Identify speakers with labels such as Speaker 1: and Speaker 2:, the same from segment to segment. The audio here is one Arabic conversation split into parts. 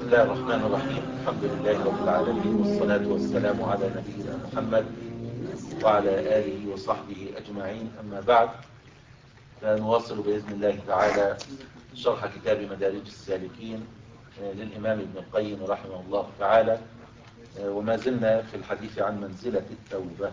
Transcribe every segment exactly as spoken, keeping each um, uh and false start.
Speaker 1: الله الرحمن الرحيم. الحمد لله رب العالمين، والصلاة والسلام على نبينا محمد وعلى آله وصحبه أجمعين. أما بعد، فنواصل بإذن الله تعالى شرح كتاب مدارج السالكين للإمام ابن القيم رحمه الله تعالى، وما زلنا في الحديث عن منزلة التوبة.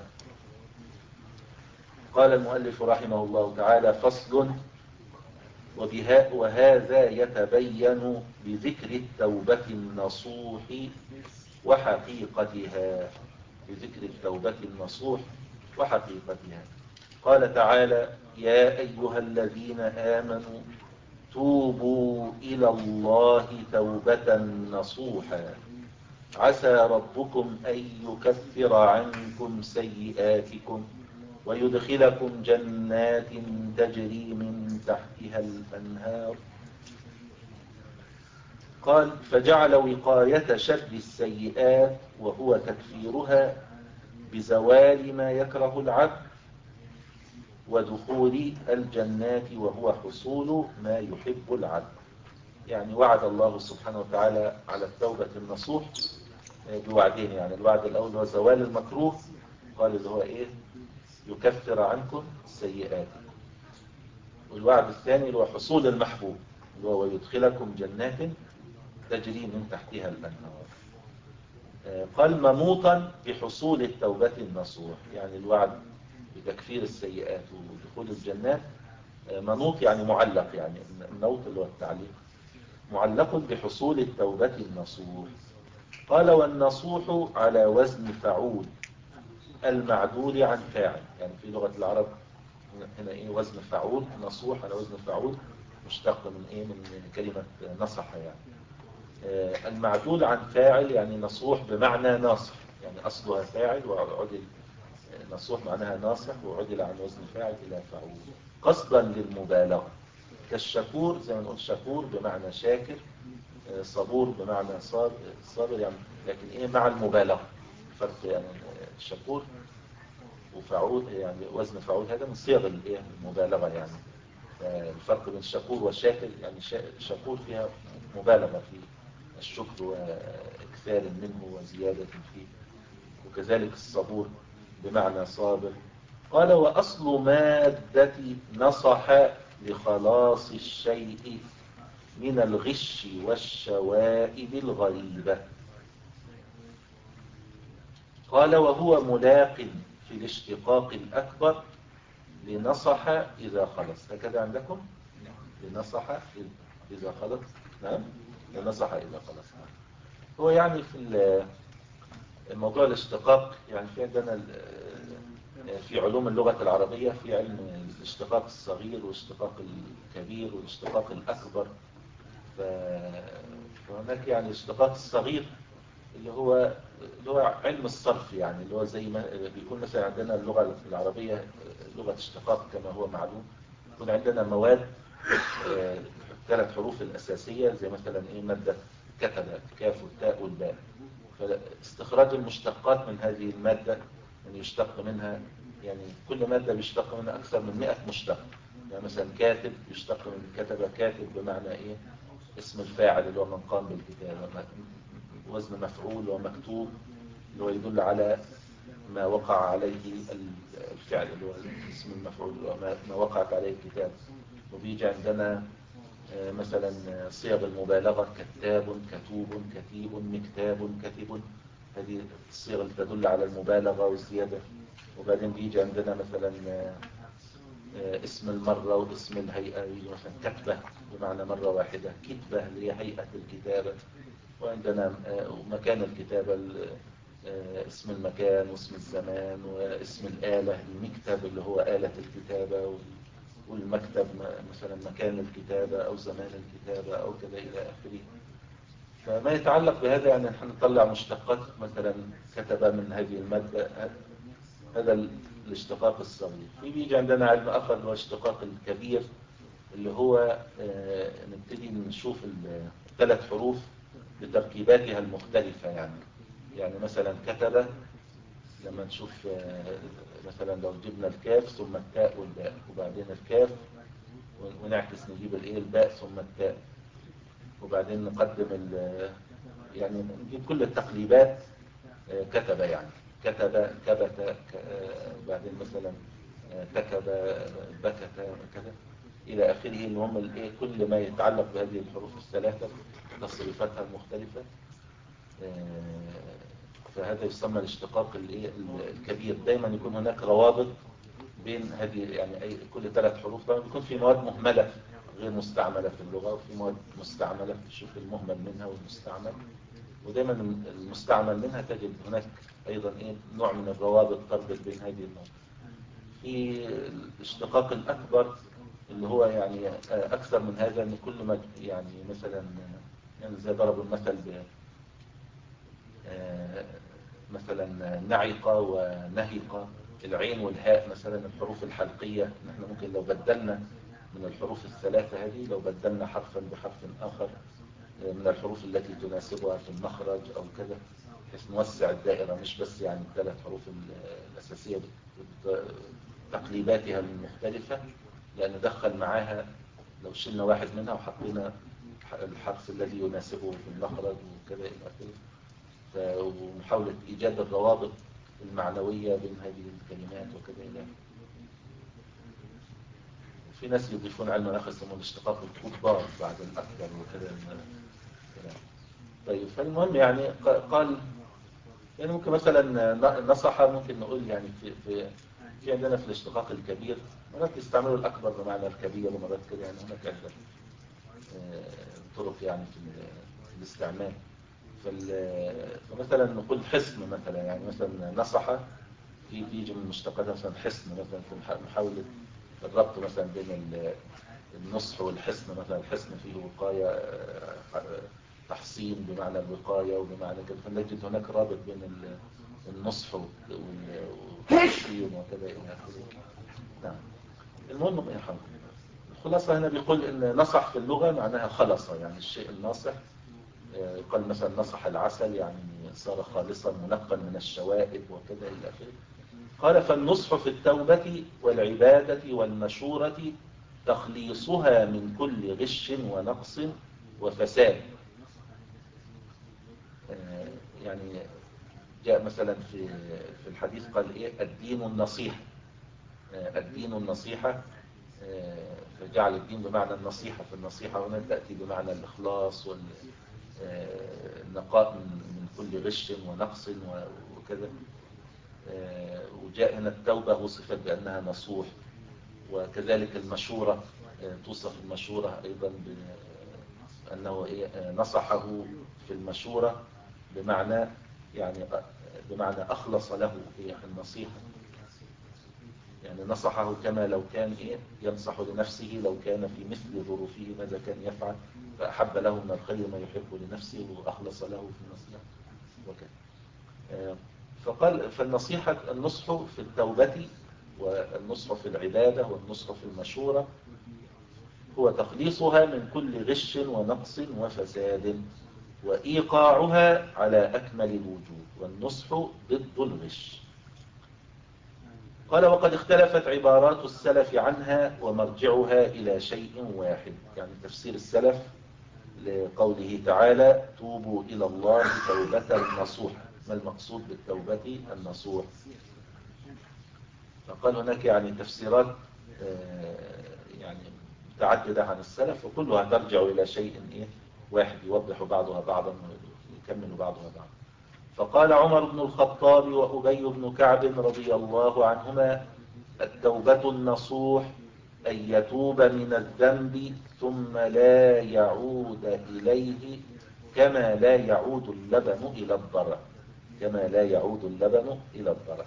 Speaker 1: قال المؤلف رحمه الله تعالى: فصل: وبها وهذا يتبين بذكر التوبة النصوح وحقيقتها. بذكر التوبة النصوح وحقيقتها. قال تعالى: يا أيها الذين آمنوا توبوا إلى الله توبة نصوحا عسى ربكم أن يكفر عنكم سيئاتكم ويدخلكم جنات تجري من تحتها الأنهار. قال: فجعل وقاية شر السيئات وهو تكفيرها بزوال ما يكره العبد، ودخول الجنات وهو حصول ما يحب العبد. يعني وعد الله سبحانه وتعالى على التوبة النصوح بوعدين. يعني الوعد الأول هو زوال المكروه، قال اللي هو إيه؟ يكفر عنكم السيئات. والوعد الثاني اللي هو حصول المحبوب، اللي هو ويدخلكم جنات تجري من تحتها الأنهار. قال: منوطا بحصول التوبة النصوح. يعني الوعد بتكفير السيئات ودخول الجنات منوط، يعني معلق. يعني النوط اللي هو التعليق، معلق بحصول التوبة النصوح. قال: والنصوح على وزن فعول المعدول عن فاعل. يعني في لغة العرب هنا ايه وزن فعول، نصوح على وزن فعول، مشتق من ايه من كلمة نصح. يعني آه المعدول عن فاعل، يعني نصوح بمعنى ناصح. يعني اصلها فاعل وعدل نصوح معناها ناصح، وعدل عن وزن فاعل الى فعول قصدا للمبالغة. كالشكور، زي ما نقول شكور بمعنى شاكر، آه صبور بمعنى صابر. يعني لكن ايه مع المبالغة فرق. يعني الشكور وفعول، يعني وزن فعول هذا من صيغ الايه المبالغه. يعني الفرق بين الشكور والشاكر، يعني الشكور فيها مبالغه في الشكر واكثار منه وزياده فيه، وكذلك الصبور بمعنى صابر. قال: واصل ماده نصح لخلاص الشيء من الغش والشوائب الغريبه. قال: وهو ملاق في الاشتقاق الأكبر لنصح إذا خلص. هكذا عندكم؟ لنصح إذا خلص. نعم، لنصح إذا خلص. هو يعني في الموضوع الاشتقاق، يعني في عندنا في علوم اللغة العربية في علم الاشتقاق الصغير والاشتقاق الكبير والاشتقاق الأكبر. فهناك يعني الاشتقاق الصغير اللي هو اللي هو علم الصرف. يعني اللي هو زي ما بيكون مثلا عندنا اللغة العربية لغة اشتقاق كما هو معلوم. يكون عندنا مواد ثلاث حروف الأساسية، زي مثلا ايه مادة كتب، الكاف والتاء والباء. فاستخراج المشتقات من هذه المادة ان يشتق منها، يعني كل مادة بيشتق منها أكثر من مئة مشتق. يعني مثلا كاتب يشتق من كتب، كاتب بمعنى ايه اسم الفاعل اللي هو من قام بالكتابة. وزن مفعول ومكتوب اللي هو يدل على ما وقع عليه الفعل اللي هو اسم المفعول، ما وقعت عليه الكتاب. وبيجي عندنا مثلا صيغ المبالغة: كتاب، كتوب، كتيب، مكتاب، كتب. هذه الصيغ اللي تدل على المبالغة والزيادة. وبعدين بيجي عندنا مثلا اسم المرة واسم الهيئة. يجي مثلا كتبة بمعنى مرة واحدة، كتبة اللي هي هيئة الكتابة. وعندنا مكان الكتابة، اسم المكان واسم الزمان واسم الآلة، المكتب اللي هو آلة الكتابة، والمكتب مثلا مكان الكتابة أو زمان الكتابة أو كذا إلى آخره. فما يتعلق بهذا يعني نحن نطلع مشتقات. مثلا كتب من هذه المادة، هذا الاشتقاق الصغير. في بيجي عندنا علم آخر اللي هو الاشتقاق الكبير، اللي هو نبتدي نشوف الثلاث حروف بتركيباتها المختلفة. يعني يعني مثلا كتب، لما نشوف مثلا لو جبنا الكاف ثم التاء والباء، وبعدين الكاف ونعكس نجيب الايه الباء ثم التاء، وبعدين نقدم يعني نجيب كل التقليبات كتب، يعني كتب، كبت، بعدين مثلا تكب، بكت، كذا إلى آخره. إن هم الإيه كل ما يتعلق بهذه الحروف الثلاثة تصريفاتها المختلفة. فهذا يسمى الاشتقاق الإيه الكبير. دايما يكون هناك روابط بين هذه، يعني أي كل ثلاث حروف. طبعا بيكون في مواد مهملة غير مستعملة في اللغة، وفي مواد مستعملة، تشوف المهمل منها والمستعمل. ودايما المستعمل منها تجد هناك أيضا إيه نوع من الروابط تربط بين هذه النوع. في الاشتقاق الأكبر اللي هو يعني أكثر من هذا، أن كل ما يعني مثلا يعني زي ضربوا المثل ب مثلا نعق ونهق، العين والهاء مثلا الحروف الحلقية. نحن ممكن لو بدلنا من الحروف الثلاثة هذه، لو بدلنا حرفا بحرف آخر من الحروف التي تناسبها في المخرج أو كذا، بحيث نوسع الدائرة، مش بس يعني الثلاث حروف الأساسية بتقليباتها المختلفة، لأن دخل معاها لو شلنا واحد منها وحطينا الحرف الذي يناسبه في المخرج وكذا إلى آخره. ومحاولة إيجاد الروابط المعنوية بين هذه الكلمات وكذا إلى آخره. في ناس يضيفون علم آخر يسمون الاشتقاق الكبار بعد الأكبر وكذا. طيب، فالمهم يعني قال يعني ممكن مثلا نصح، ممكن نقول يعني في في في عندنا في الاشتقاق الكبير مرات يستعملوا الأكبر بمعنى الكبير، ومرات كده يعني هناك عدة طرق يعني في الاستعمال. فمثلا نقول حصن مثلا، يعني مثلا نصح في بيجي من مشتقات مثلا حصن، مثلا في محاولة الربط مثلا بين النصح والحصن. مثلا الحصن فيه وقاية، تحصين بمعنى الوقاية وبمعنى كده، فنجد هناك رابط بين النصح والتحصين وكذا إلى آخره. نعم. المهم يرحمكم، الخلاصة هنا بيقول إن نصح في اللغة معناها خلص، يعني الشيء الناصح. قال مثلا نصح العسل، يعني صار خالصا منقا من الشوائب وكذا إلى آخره. قال فالنصح في التوبة والعبادة والمشورة تخليصها من كل غش ونقص وفساد. يعني جاء مثلا في في الحديث قال إيه الدين النصيحة، الدين النصيحة، فجعل الدين بمعنى النصيحة. فالنصيحة هنا تأتي بمعنى الإخلاص والنقاء من كل غش ونقص وكذا. وجاء هنا التوبة وصفت بأنها نصوح. وكذلك المشورة، توصف المشورة أيضا بأنه نصحه في المشورة بمعنى يعني بمعنى أخلص له في النصيحة، يعني نصحه كما لو كان إيه ينصح لنفسه، لو كان في مثل ظروفه ماذا كان يفعل، فأحب له من الخير ما يحب لنفسه وأخلص له في النصيحة وكذا. فقال فالنصيحة النصح في التوبة والنصح في العبادة والنصح في المشورة هو تخليصها من كل غش ونقص وفساد، وإيقاعها على أكمل الوجوه، والنصح ضد الغش. قال وقد اختلفت عبارات السلف عنها ومرجعها إلى شيء واحد. يعني تفسير السلف لقوله تعالى توبوا إلى الله توبة نصوحا، ما المقصود بالتوبة النصوح؟ فقال هناك يعني تفسيرات يعني متعددة عن السلف، وكلها ترجع إلى شيء إيه واحد يوضح بعضها بعضا ويكمل بعضها بعضا. فقال عمر بن الخطاب وأبي بن كعب رضي الله عنهما التوبة النصوح أن يتوب من الذنب ثم لا يعود إليه كما لا يعود اللبن إلى الضرع، كما لا يعود اللبن إلى الضرع.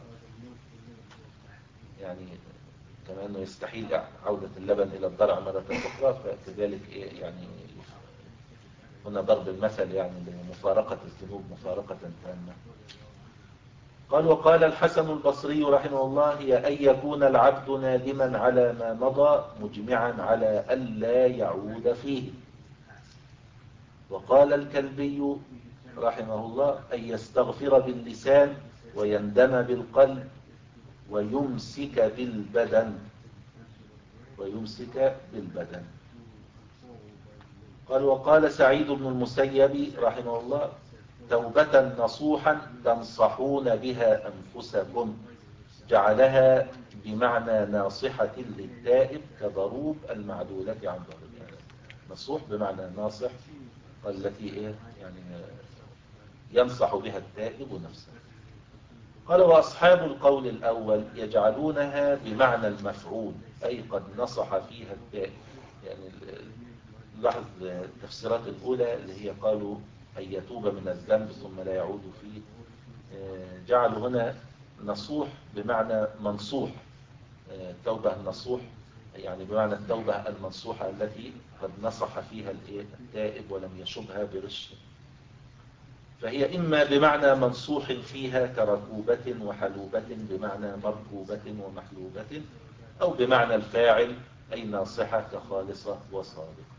Speaker 1: يعني كما أنه يستحيل عودة اللبن إلى الضرع مرة أخرى، فكذلك إيه يعني هنا ضرب المثل يعني لمفارقة الذنوب مفارقة تامة. قال وقال الحسن البصري رحمه الله هي أن يكون العبد نادما على ما مضى مجمعا على ألا يعود فيه. وقال الكلبي رحمه الله أن يستغفر باللسان ويندم بالقلب ويمسك بالبدن، ويمسك بالبدن. قال وقال سعيد بن المسيب رحمه الله توبة نصوحا تنصحون بها أنفسكم، جعلها بمعنى ناصحة للتائب كضروب المعدولة عن ضربها. نصوح بمعنى ناصح، التي إيه يعني ينصح بها التائب نفسه. قال وأصحاب القول الأول يجعلونها بمعنى المفعول، أي قد نصح فيها التائب. يعني لاحظ التفسيرات الأولى اللي هي قالوا أن يتوب من الذنب ثم لا يعود فيه، جعلوا هنا نصوح بمعنى منصوح. التوبة النصوح يعني بمعنى التوبة المنصوحة التي قد نصح فيها التائب ولم يشبها برش. فهي إما بمعنى منصوح فيها كركوبة وحلوبة بمعنى مركوبة ومحلوبة، أو بمعنى الفاعل أي ناصحة كخالصة وصادقة.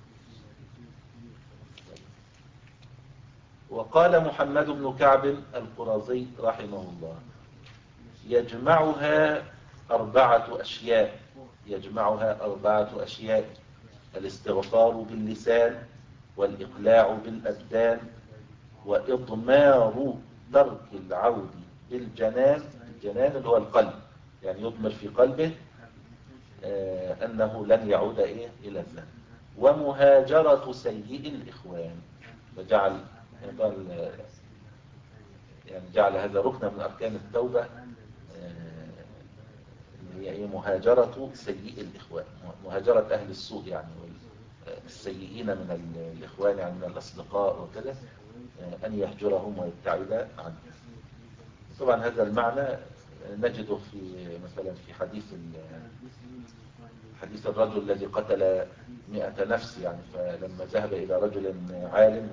Speaker 1: وقال محمد بن كعب القرظي رحمه الله يجمعها أربعة أشياء يجمعها أربعة أشياء: الاستغفار باللسان، والإقلاع بالأبدان، وإضمار ترك العود بالجنان. الجنان اللي هو القلب، يعني يضمر في قلبه آه أنه لن يعود إيه إلى الذنب، ومهاجرة سيء الإخوان. فجعل يعني جعل هذا ركن من أركان التوبة، اللي هي إيه مهاجرة سيء الإخوان، مهاجرة أهل السوء يعني السيئين من الإخوان يعني من الأصدقاء وكذا، أن يهجرهم ويبتعد عنهم. طبعا هذا المعنى نجده في مثلا في حديث حديث الرجل الذي قتل مئة نفس، يعني فلما ذهب إلى رجل عالم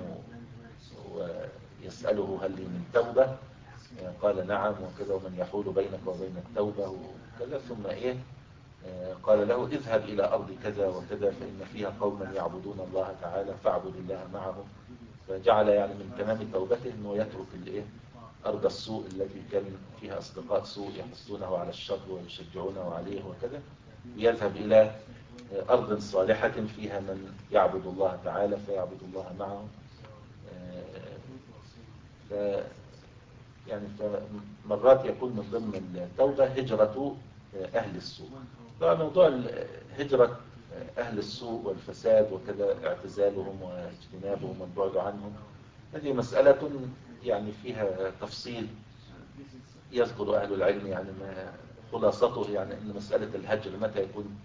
Speaker 1: ويسأله هل لي من توبة، قال نعم وكذا، ومن يحول بينك وبين التوبة وكذا، ثم إيه قال له اذهب إلى أرض كذا وكذا فإن فيها قوما يعبدون الله تعالى فاعبد الله معهم. فجعل يعني من تمام توبته أنه يترك الإيه أرض السوء التي كان فيها أصدقاء سوء يحثونه على الشر ويشجعونه عليه وكذا، ويذهب إلى أرض صالحة فيها من يعبد الله تعالى فيعبد الله معهم. ف يعني فمرات يكون من ضمن التوبة هجرة أهل السوء. طبعا موضوع هجرة أهل السوء والفساد وكذا اعتزالهم واجتنابهم والبعد عنهم، هذه مسألة يعني فيها تفصيل يذكر أهل العلم، يعني ما خلاصته يعني أن مسألة الهجر متى يكون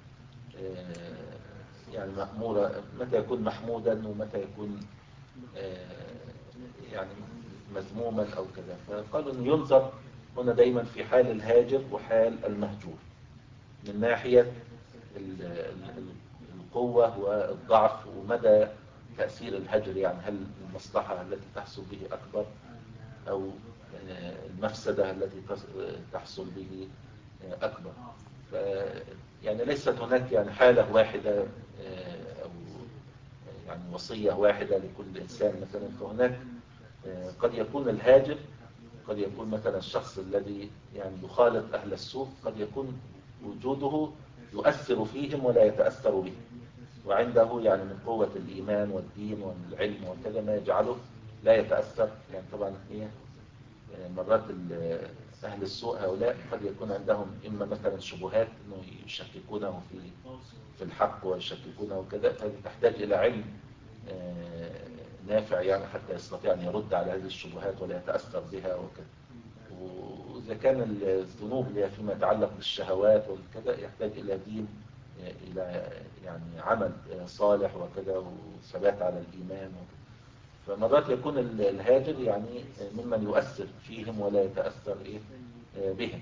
Speaker 1: يعني مأمورة، متى يكون محمودا، ومتى يكون يعني مذموما أو كذا. فقالوا أن ينظر هنا دايما في حال الهاجر وحال المهجور من ناحية القوة والضعف ومدى تأثير الهجر، يعني هل المصلحة التي تحصل به أكبر أو المفسدة التي تحصل به أكبر. يعني ليست هناك يعني حالة واحدة أو يعني وصية واحدة لكل إنسان مثلا. فهناك قد يكون الهاجر، قد يكون مثلا الشخص الذي يعني يخالط أهل السوء، قد يكون وجوده يؤثر فيهم ولا يتأثر به، وعنده يعني من قوة الإيمان والدين والعلم وكذا ما يجعله لا يتأثر. يعني طبعا هي مرات أهل السوء هؤلاء قد يكون عندهم إما مثلا شبهات أنه يشككونه في في الحق ويشككونه كذا، فهذه تحتاج إلى علم نافع يعني حتى يستطيع أن يرد على هذه الشبهات ولا يتأثر بها وكذا. وإذا كان الذنوب اللي فيما يتعلق بالشهوات وكذا يحتاج إلى دين، إلى يعني عمل صالح وكذا وثبات على الإيمان وكذا. فمرات يكون الهاجر يعني ممن يؤثر فيهم ولا يتأثر إيه بهم.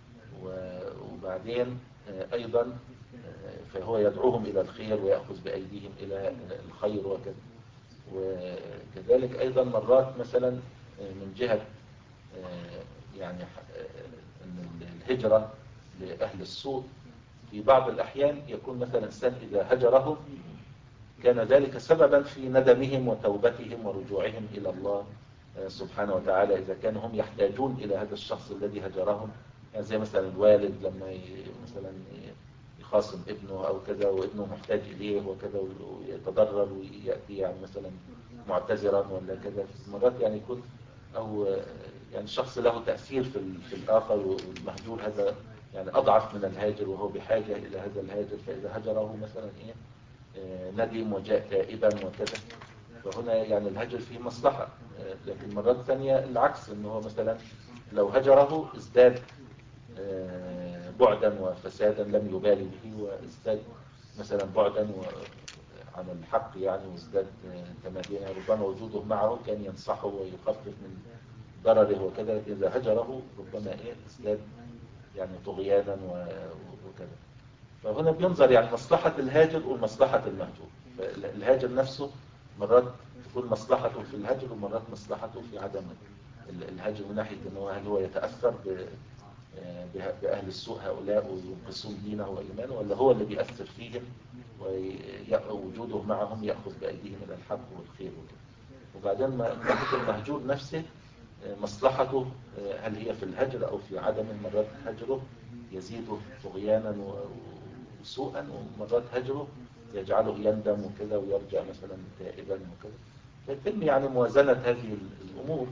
Speaker 1: وبعدين أيضا فهو يدعوهم إلى الخير ويأخذ بأيديهم إلى الخير وكذا. وكذلك أيضا مرات مثلا من جهة يعني أن الهجرة لأهل السوء في بعض الأحيان يكون مثلا الإنسان إذا هجرهم كان ذلك سببا في ندمهم وتوبتهم ورجوعهم إلى الله سبحانه وتعالى، إذا كانوا هم يحتاجون إلى هذا الشخص الذي هجرهم. يعني زي مثلا الوالد لما مثلا يخاصم ابنه أو كذا وابنه محتاج إليه وكذا ويتضرر ويأتي يعني مثلا معتذرا ولا كذا، مرات يعني يكون أو يعني الشخص له تأثير في في الآخر، والمهجور هذا يعني أضعف من الهاجر وهو بحاجة إلى هذا الهاجر، فإذا هجره مثلا إيه ندم وجاء تائبا وكذا، فهنا يعني الهجر فيه مصلحة. لكن مرات ثانية العكس، إنه هو مثلا لو هجره ازداد بعدا وفسادا لم يبالي به، وازداد مثلا بعدا عن الحق يعني، وازداد تماديا، ربما وجوده معه كان ينصحه ويخفف من ضرره وكذا. إذا هجره ربما إيه ازداد يعني طغيانا وكذا. فهنا بينظر يعني مصلحة الهاجر ومصلحة المهجور. فالهاجر نفسه مرات تكون مصلحته في الهجر، ومرات مصلحته في عدم الهجر، من ناحية أنه هل هو يتأثر بأهل السوء هؤلاء وينقصون دينه وإيمانه، ولا هو اللي بيأثر فيهم ووجوده معهم يأخذ بأيديهم إلى الحق والخير وكذا. وبعدين ناحية المهجور نفسه مصلحته هل هي في الهجر أو في عدم. مرات هجره يزيده طغيانا وسوءا، ومرات هجره يجعله يندم وكذا ويرجع مثلا تائبا وكذا. فيتم يعني موازنة هذه الأمور،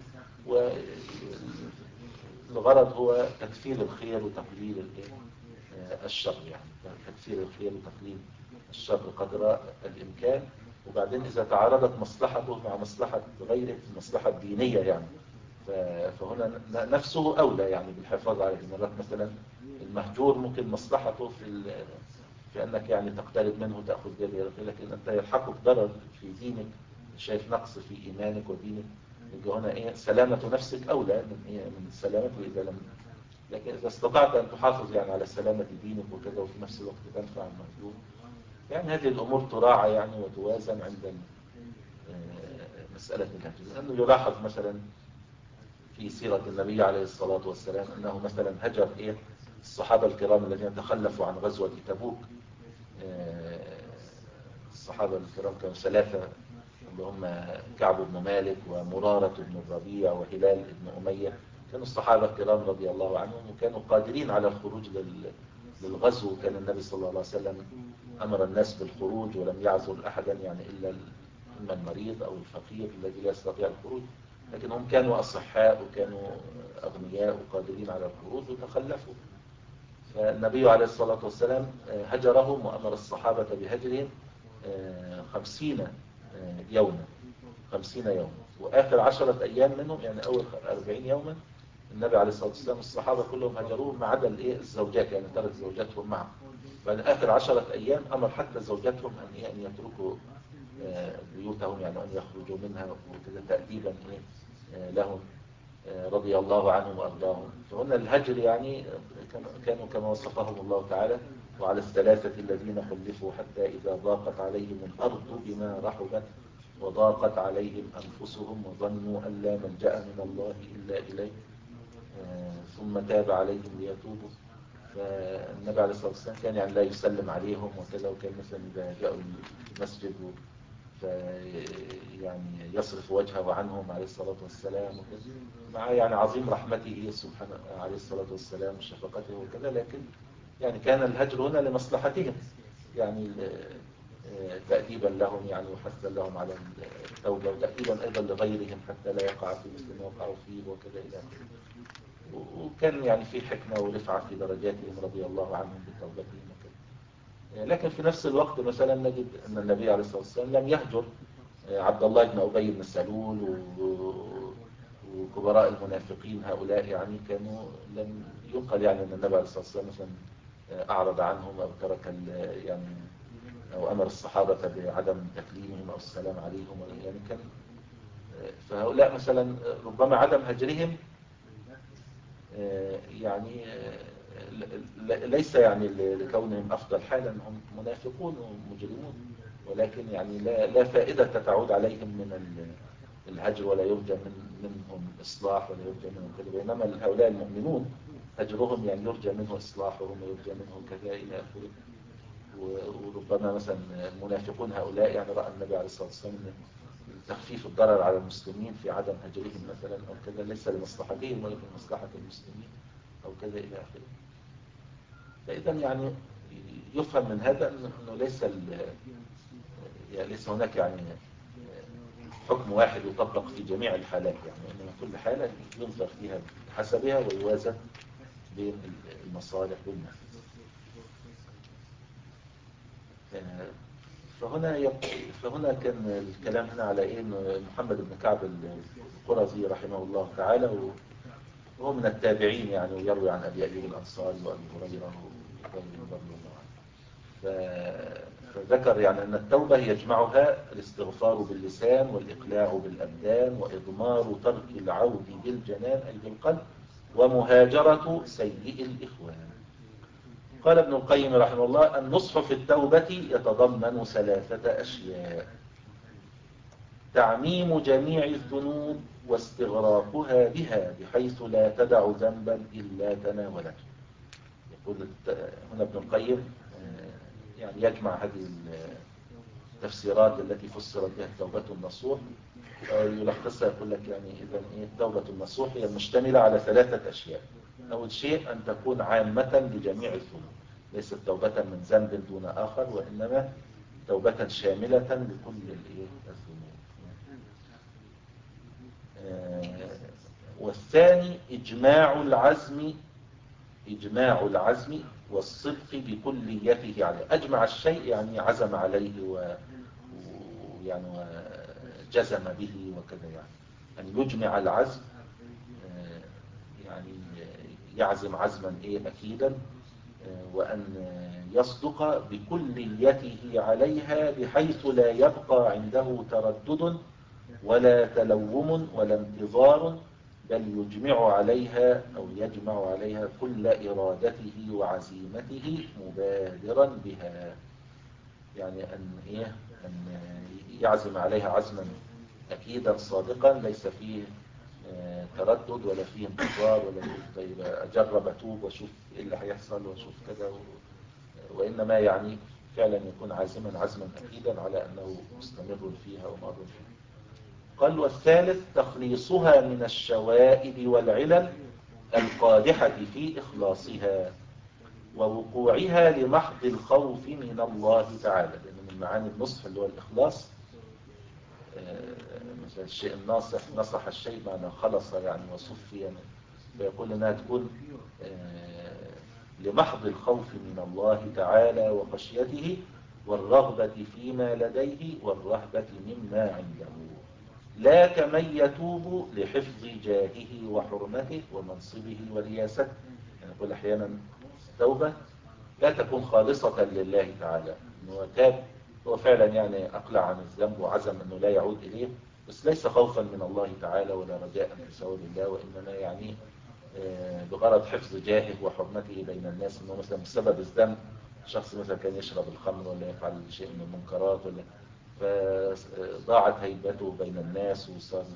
Speaker 1: والغرض هو تكثير الخير وتقليل الشر، يعني تكثير الخير وتقليل الشر قدر الإمكان. وبعدين إذا تعارضت مصلحته مع مصلحة غيره، المصلحة الدينية يعني، فهنا نفسه أولى يعني بالحفاظ على مرات. مثلا المهجور ممكن مصلحته في في أنك يعني تقترب منه وتأخذ بيده، لكن أنت يلحقك ضرر في دينك، شايف نقص في إيمانك ودينك، يبقى هنا إيه سلامة نفسك أولى من إيه من سلامته. إذا لم لكن إذا استطعت أن تحافظ يعني على سلامة دينك وكذا، وفي نفس الوقت تنفع المهجور، يعني هذه الأمور تراعى يعني وتوازن عند مسألة الهجر. لأنه يلاحظ مثلا في سيرة النبي عليه الصلاة والسلام أنه مثلا هجر إيه الصحابة الكرام الذين تخلفوا عن غزوة تبوك. الصحابة الكرام كانوا ثلاثة، اللي هم كعب بن مالك ومرارة بن الربيع وهلال بن أمية. كانوا الصحابة الكرام رضي الله عنهم، وكانوا قادرين على الخروج للغزو. كان النبي صلى الله عليه وسلم أمر الناس بالخروج ولم يعزل أحدا يعني إلا إما المريض أو الفقير الذي لا يستطيع الخروج، لكن هم كانوا أصحاء وكانوا أغنياء وقادرين على الخروج وتخلفوا. فالنبي عليه الصلاة والسلام هجرهم وأمر الصحابة بهجرهم خمسين يوما خمسين يوما وآخر عشرة أيام منهم يعني أول أربعين يوما النبي عليه الصلاة والسلام الصحابة كلهم هجروهم ما عدا الايه الزوجات، يعني ثلاث زوجاتهم معهم. بعد آخر عشرة أيام أمر حتى زوجاتهم أن إيه أن يتركوا بيوتهم، يعني أن يخرجوا منها وكذا تأديبا إيه لهم رضي الله عنهم وأرضاهم. فقلنا الهجر يعني كانوا كما وصفهم الله تعالى: وعلى الثلاثة الذين خلفوا حتى إذا ضاقت عليهم الأرض بما رحبت وضاقت عليهم أنفسهم وظنوا أن لا ملجأ من الله إلا إليه ثم تاب عليهم ليتوبوا. فالنبي عليه الصلاة والسلام كان يعني لا يسلم عليهم وكذا، وكان مثلا إذا جاءوا المسجد يعني يصرف وجهه عنهم عليه الصلاة والسلام وكذا، مع يعني عظيم رحمته سبحانه عليه الصلاة والسلام وشفقته وكذا. لكن يعني كان الهجر هنا لمصلحتهم، يعني تأديبا لهم يعني وحثا لهم على التوبة، وتأديبا أيضا لغيرهم حتى لا يقع في مثل ما وقعوا فيه وكذا إلى آخره. وكان يعني في حكمة ورفعة في درجاتهم رضي الله عنهم بتوبتهم وكذا. لكن في نفس الوقت مثلا نجد أن النبي عليه الصلاة والسلام لم يهجر عبد الله بن أبي بن سلول وكبراء المنافقين هؤلاء، يعني كانوا لم ينقل يعني أن النبي عليه الصلاة والسلام مثلا أعرض عنهم أو ترك يعني أو أمر الصحابة بعدم تكليمهم أو السلام عليهم، يعني كان فهؤلاء مثلا ربما عدم هجرهم يعني ليس يعني لكونهم أفضل حالا، هم منافقون ومجرمون، ولكن يعني لا, لا فائدة تعود عليهم من الهجر، ولا يرجى من منهم إصلاح ولا يرجى منهم كذا. بينما هؤلاء المؤمنون هجرهم يعني يرجى منه إصلاحهم ويرجى منهم كذا إلى آخره. وربما مثلا المنافقون هؤلاء يعني رأى النبي عليه الصلاة والسلام تخفيف الضرر على المسلمين في عدم هجرهم مثلا أو كذا ليس لمصلحتهم ولكن لمصلحة المسلمين أو كذا إلى آخره. فإذا يعني يفهم من هذا أنه ليس يعني ليس هناك يعني حكم واحد يطبق في جميع الحالات، يعني إنما كل حالة ينظر فيها بحسبها ويوازن بين المصالح والمفاسد. فهنا يب... فهنا كان الكلام هنا على إيه؟ إن محمد بن كعب القرظي رحمه الله تعالى وهو من التابعين يعني، ويروي عن أبي أيوب الأنصاري وأبي هريرة وغيرهم رضي الله عنه. ف... فذكر يعني أن التوبة يجمعها الاستغفار باللسان والإقلاع بالأبدان وإضمار ترك العود بالجنان أي بالقلب ومهاجرة سيء الإخوان. قال ابن القيم رحمه الله: النصح في التوبة يتضمن ثلاثة أشياء: تعميم جميع الذنوب واستغراقها بها بحيث لا تدع ذنبا إلا تناولته. يقول هنا ابن القيم يعني يجمع هذه التفسيرات التي فسرت بها التوبة النصوح، يلخصها يقول لك يعني إذا إيه التوبة النصوح؟ هي مشتملة على ثلاثة أشياء. أول شيء أن تكون عامة لجميع الذنوب، ليست توبة من ذنب دون آخر، وإنما توبة شاملة لكل الذنوب. والثاني إجماع العزم إجماع العزم والصدق بكليته عليه. أجمع الشيء يعني عزم عليه و... يعني وجزم به وكذا، يعني أن يجمع العزم يعني يعزم عزما إيه أكيدا، وأن يصدق بكليته عليها بحيث لا يبقى عنده تردد ولا تلوم ولا انتظار، بل يجمع عليها أو يجمع عليها كل إرادته وعزيمته مبادرا بها. يعني أن إيه أن يعزم عليها عزما أكيدا صادقا ليس فيه تردد ولا فيه انتظار ولا فيه طيب أجرب أتوب وأشوف إيه اللي هيحصل وأشوف كذا، وإنما يعني فعلا يكون عازما عزما أكيدا على أنه مستمر فيها وماض فيها. قال: والثالث تخليصها من الشوائب والعلل القادحة في إخلاصها ووقوعها لمحض الخوف من الله تعالى. لأن من معاني النصح اللي هو الإخلاص، مثل الشيء الناصح، نصح الشيء معنى خلص يعني وصفي يعني، فيقول انها تكون لمحض الخوف من الله تعالى وخشيته والرغبة فيما لديه والرهبة مما عنده، لا كمن يتوب لحفظ جاهه وحرمته ومنصبه ورياسته. يعني يقول احيانا التوبة لا تكون خالصة لله تعالى، انه تاب هو فعلا يعني أقلع عن الذنب وعزم أنه لا يعود إليه، بس ليس خوفا من الله تعالى ولا رجاء في ثواب الله، وإنما يعني بغرض حفظ جاهه وحرمته بين الناس. أنه مثلا بسبب الذنب شخص مثلا كان يشرب الخمر ولا يفعل شيء من المنكرات ولا فضاعت هيبته بين الناس وصار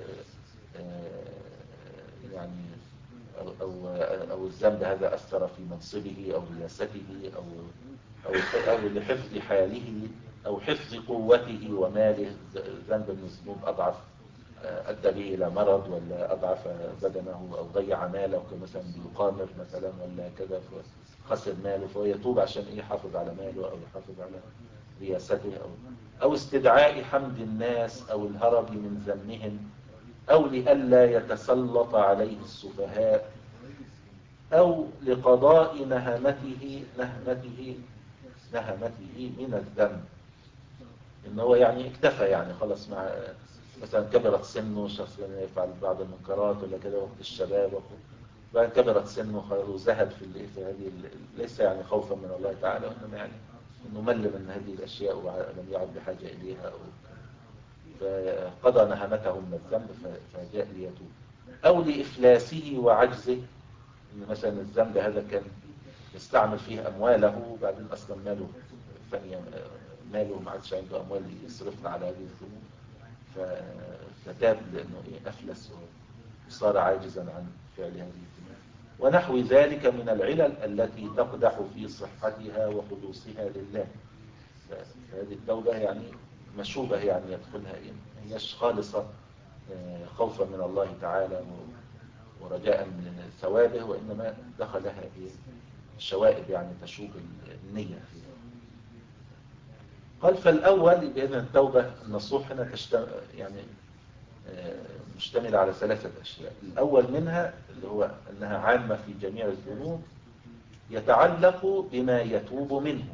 Speaker 1: يعني أو, أو, أو الذنب هذا أثر في منصبه أو رياسته أو أو, أو لحفظ حاله أو حفظ قوته وماله. ذنب من الذنوب أضعف أدى به إلى مرض ولا أضعف بدنه أو ضيع ماله، كمثلا بيقامر مثلا ولا كذا فخسر ماله، فهو يتوب عشان إيه؟ يحافظ على ماله أو يحافظ على رياسته، أو, أو استدعاء حمد الناس أو الهرب من ذمهم، أو لئلا يتسلط عليه السفهاء، أو لقضاء نهمته نهمته نهمته من الذنب. إن هو يعني اكتفى يعني خلص، مع مثلا كبرت سنه، شخص يفعل بعض المنكرات ولا كده وقت الشباب، وبعد كبرت سنه وزهد في في هذه، ليس يعني خوفا من الله تعالى، وإنما يعني إنه مل من هذه الأشياء ولم يعد بحاجة إليها، أو فقضى نهمته من الذنب فجاء ليتوب، أو لإفلاسه وعجزه. إن مثلا الذنب هذا كان يستعمل فيه أمواله وبعدين أصلا ماله ثانية ماله ما عادش عنده أموال يصرفها على هذه الذنوب، فتاب لأنه إيه أفلس وصار عاجزا عن فعل هذه الذنوب، ونحو ذلك من العلل التي تقدح في صحتها وخلوصها لله. فهذه التوبة يعني مشوبة، يعني يدخلها إيه؟ هيش خالصة خوفا من الله تعالى ورجاء من ثوابه، وإنما دخلها إيه؟ الشوائب يعني تشوب النية فيها. قال فالأول بأن التوبة النصوح هنا تشتمل يعني مشتملة على ثلاثة أشياء. الأول منها اللي هو أنها عامة في جميع الذنوب يتعلق بما يتوب منه،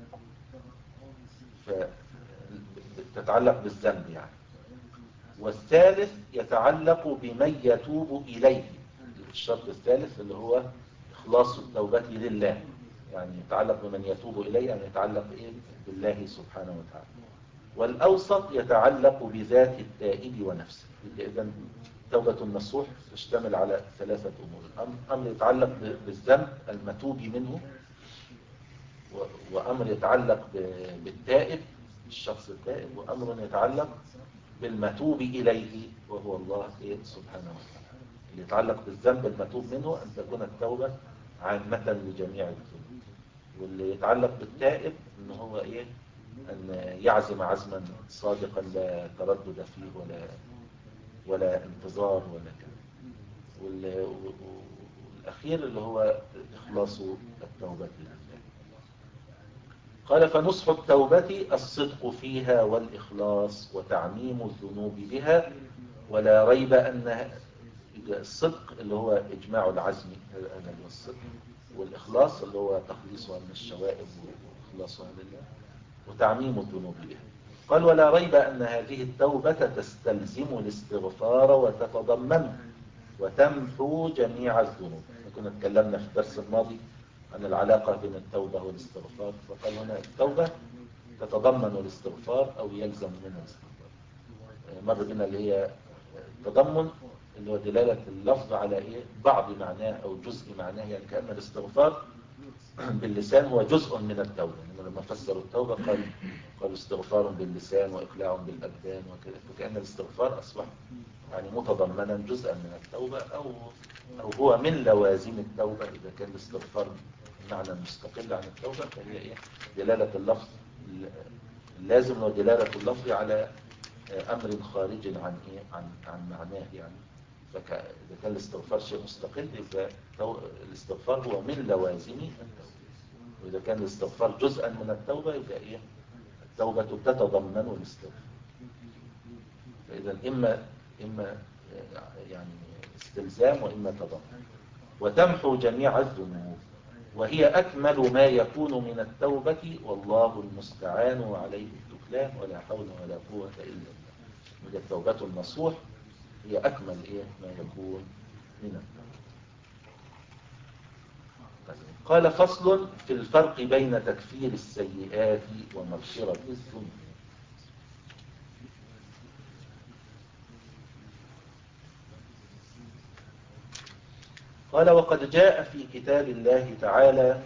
Speaker 1: فتتعلق بالذنب يعني. والثالث يتعلق بمن يتوب إليه، الشرط الثالث اللي هو إخلاص التوبة لله، يعني يتعلق بمن يتوب إليه، يعني يتعلق إيه بالله سبحانه وتعالى. والأوسط يتعلق بذات التائب ونفسه. إذن توبة النصوح تشتمل على ثلاثة أمور: أمر يتعلق بالذنب المتوب منه، وأمر يتعلق بالتائب الشخص التائب، وأمر يتعلق بالمتوب إليه وهو الله سبحانه وتعالى. اللي يتعلق بالذنب المتوب منه أن تكون التوبة عامة لجميع الذنوب، واللي يتعلق بالتائب أنه هو إيه أن يعزم عزما صادقا لا تردد فيه ولا ولا انتظار ولا كذا. والأخير اللي هو إخلاص التوبة لله. قال فنصح التوبة الصدق فيها والإخلاص وتعميم الذنوب بها، ولا ريب أن الصدق اللي هو إجماع العزم هذا هو الصدق، والإخلاص اللي هو تخليصها من الشوائب وإخلاصها لله، وتعميم الذنوب بها. قال ولا ريب أن هذه التوبة تستلزم الاستغفار وتتضمن وتمحو جميع الذنوب. كنا تكلمنا في الدرس الماضي عن العلاقة بين التوبة والاستغفار، فقال هنا التوبة تتضمن الاستغفار أو يلزم منها الاستغفار. مر بنا اللي هي التضمن اللي هو دلالة اللفظ على إيه بعض معناه أو جزء معناه، يعني كأن الاستغفار باللسان هو جزء من التوبة. يعني لما فسروا التوبة قال قالوا استغفار باللسان وإقلاع بالأبدان وكذا، فكأن الاستغفار أصبح يعني متضمنا جزءا من التوبة، أو أو هو من لوازم التوبة. إذا كان الاستغفار معنى مستقل عن التوبة فهي إيه دلالة اللفظ اللازم ودلالة اللفظ على أمر خارج عن إيه عن عن معناه يعني. فإذا كان الاستغفار شيء مستقل يبقى الاستغفار هو من لوازم التوبة، وإذا كان الاستغفار جزءا من التوبة يبقى إيه التوبة تتضمن الاستغفار. فإذا إما إما يعني استلزام وإما تضمن. وتمحو جميع الذنوب وهي أكمل ما يكون من التوبة، والله المستعان وعليه التكلان ولا حول ولا قوة إلا بالله. وهي التوبة النصوح هي أكمل إيه ما يكون من التوبة. قال فصل في الفرق بين تكفير السيئات ومغفرة الذنوب. قال وقد جاء في كتاب الله تعالى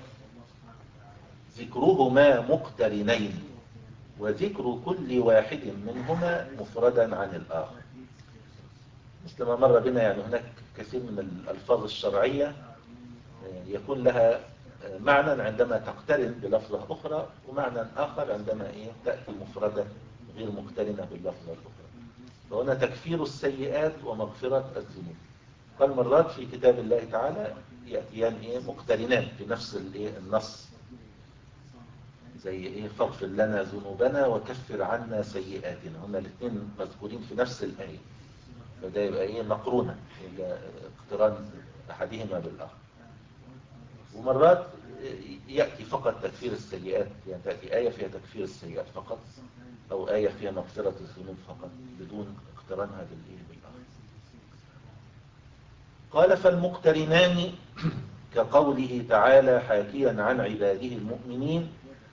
Speaker 1: ذكرهما مقترنين، وذكر كل واحد منهما مفردا عن الآخر. مثل ما مر بنا يعني هناك كثير من الألفاظ الشرعية يكون لها معنى عندما تقترن بلفظة أخرى، ومعنى آخر عندما إيه تأتي مفردة غير مقترنة باللفظة الأخرى. فهنا تكفير السيئات ومغفرة الذنوب. قال مرات في كتاب الله تعالى يأتيان إيه مقترنان في نفس الإيه النص، زي إيه فاغفر لنا ذنوبنا وكفر عنا سيئاتنا. هما الاثنين مذكورين في نفس الآية، فده يبقى إيه مقرونة إلى اقتران أحدهما بالآخر. ومرات يأتي فقط تكفير السيئات، يعني تأتي آية فيها تكفير السيئات فقط، أو آية فيها مغفرة الذنوب فقط بدون اقترانها بالإيه بالآخر. قال فالمقترنان كقوله تعالى حاكيا عن عباده المؤمنين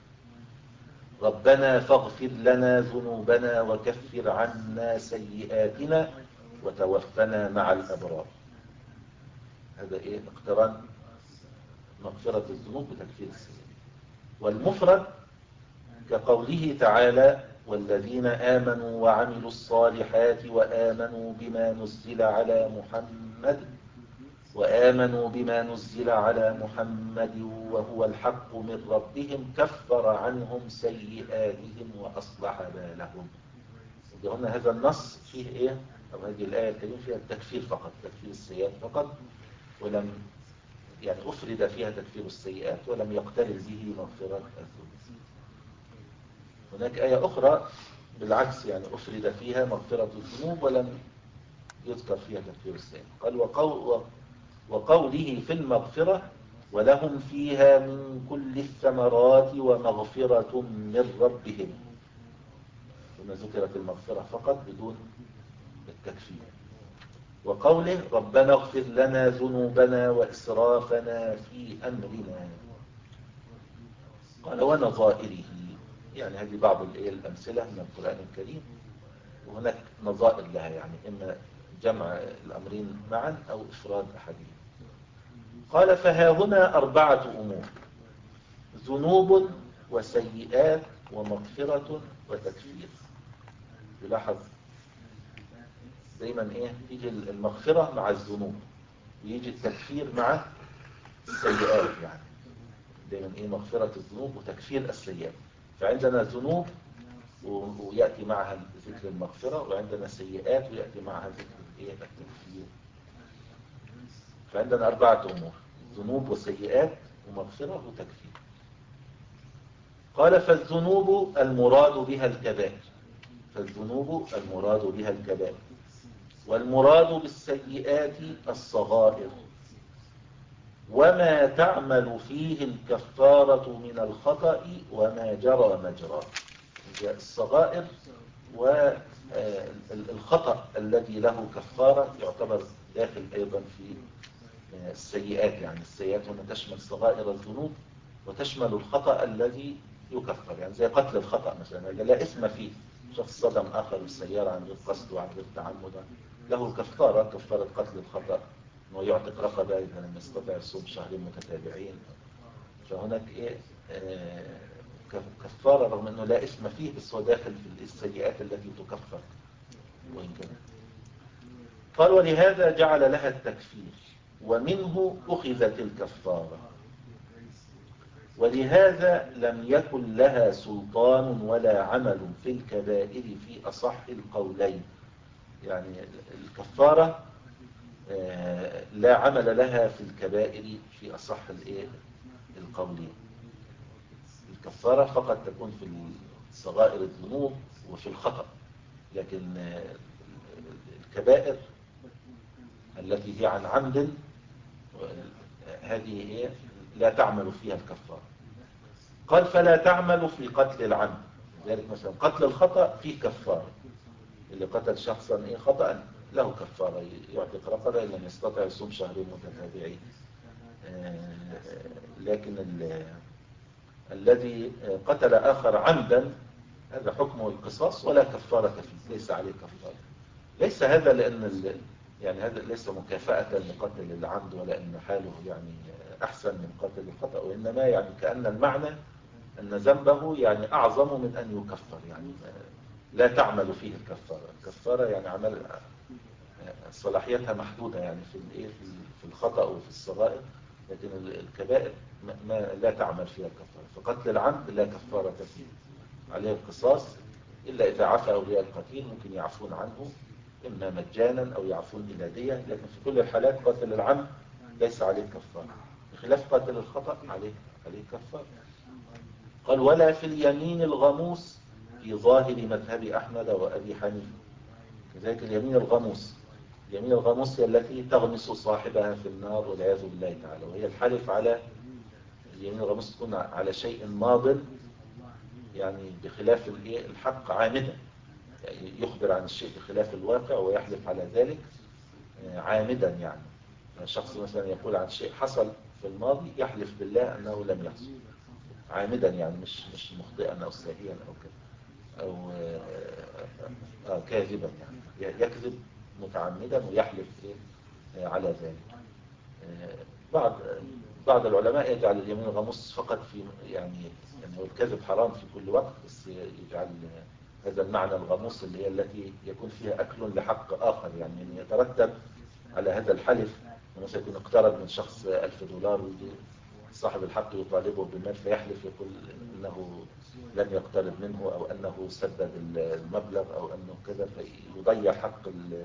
Speaker 1: ربنا فاغفر لنا ذنوبنا وكفر عنا سيئاتنا وتوفنا مع الأبرار. هذا إيه اقتران مغفرة الذنوب بتكفير السيئات. والمفرد كقوله تعالى والذين آمنوا وعملوا الصالحات وآمنوا بما نزل على محمد وآمنوا بما نزل على محمد وهو الحق من ربهم كفر عنهم سيئاتهم وأصلح بالهم. قلنا هذا النص فيه إيه أو هذه الآية الكريمة فيها التكفير فقط، تكفير السيئات فقط، ولم يعني أفرد فيها تكفير السيئات ولم يقترن به مغفرة الذنوب. هناك آية أخرى بالعكس يعني أفرد فيها مغفرة الذنوب ولم يذكر فيها تكفير السيئات. قال وقول وقوله في المغفرة ولهم فيها من كل الثمرات ومغفرة من ربهم. هنا ذكرت المغفرة فقط بدون التكفير. وقوله ربنا اغفر لنا ذنوبنا وإسرافنا في أمرنا. قال ونظائره، يعني هذه بعض الأمثلة من القرآن الكريم، وهناك نظائر لها، يعني إما جمع الأمرين معا أو إفراد أحدهم. قال فها هنا أربعة أمور: ذنوب وسيئات ومغفرة وتكفير. يلاحظ دايما ايه تيجي المغفرة مع الذنوب ويجي التكفير مع السيئات، يعني دايما ايه مغفرة الذنوب وتكفير السيئات. فعندنا ذنوب ويأتي معها ذكر المغفرة، وعندنا سيئات ويأتي معها ذكر ايه التكفير. فعندنا أربعة أمور: ذنوب وسيئات ومغفرة وتكفير. قال فالذنوب المراد بها الكبائر، فالذنوب المراد بها الكبائر، والمراد بالسيئات الصغائر، وما تعمل فيه الكفارة من الخطأ وما جرى مجراه. الصغائر والخطأ الذي له كفارة يعتبر داخل أيضا في السيئات. يعني السيئات هنا تشمل صغائر الذنوب وتشمل الخطأ الذي يكفر، يعني زي قتل الخطأ مثلا لا اسم فيه، شخص صدم آخر بالسيارة عن غير قصد وعن غير تعمد له كفارة، كفارة قتل الخطأ انه يعتق رقبة إذا لم يستطع يصوم شهرين متتابعين. فهناك إيه آه كفارة رغم أنه لا اسم فيه، بس هو داخل في السيئات التي تكفر وإن كان. قال ولهذا جعل لها التكفير ومنه أخذت الكفارة، ولهذا لم يكن لها سلطان ولا عمل في الكبائر في أصح القولين. يعني الكفارة لا عمل لها في الكبائر في أصح القولين. الكفارة فقط تكون في صغائر الذنوب وفي الخطأ، لكن الكبائر التي هي عن عمد هذه هي لا تعمل فيها الكفارة. قال فلا تعمل في قتل العمد، لذلك مثلا قتل الخطأ فيه كفارة، اللي قتل شخصا ايه خطأ له كفارة، يعتق رقبة إن لم يستطع يصوم شهرين متتابعين. لكن الذي قتل آخر عمدا هذا حكمه القصاص ولا كفارة فيه، ليس عليه كفارة. ليس هذا لأن يعني هذا ليس مكافأة لقتل العمد ولا أن حاله يعني أحسن من قتل الخطأ، وإنما يعني كأن المعنى أن ذنبه يعني أعظم من أن يكفر، يعني لا تعمل فيه الكفارة. الكفارة يعني عمل صلاحيتها محدودة يعني في الايه في الخطأ وفي الصغائر، لكن الكبائر ما لا تعمل فيها الكفارة. فقتل العمد لا كفارة فيه، عليه القصاص إلا إذا عفى أولياء القتيل ممكن يعفون عنه إما مجانا أو يعفون إلى دية، لكن في كل الحالات قتل العمد ليس عليه كفارة، بخلاف قتل الخطأ عليه عليه كفارة. قال ولا في اليمين الغموس في ظاهر مذهب أحمد وأبي حنيفة. كذلك اليمين الغموس، اليمين الغموس هي التي تغمس صاحبها في النار والعياذ بالله تعالى، وهي الحلف على اليمين الغموس تكون على شيء ماض، يعني بخلاف الحق عامدا، يعني يخبر عن الشيء بخلاف الواقع ويحلف على ذلك عامدا. يعني شخص مثلا يقول عن شيء حصل في الماضي يحلف بالله أنه لم يحصل عامدا، يعني مش مش مخطئا أو ساهيا أو كذا أو آه كاذبا، يعني يكذب متعمدا ويحلف على ذلك. بعض بعض العلماء يجعل اليمين الغموس فقط في يعني يعني الكذب حرام في كل وقت، بس يجعل هذا المعنى الغموس اللي هي التي يكون فيها أكل لحق آخر، يعني يترتب على هذا الحلف. مثلا يكون اقترض من شخص ألف دولار ويجي صاحب الحق يطالبه بالمال فيحلف يقول إنه لم يقترض منه أو أنه سدد المبلغ أو أنه كذا، فيضيع حق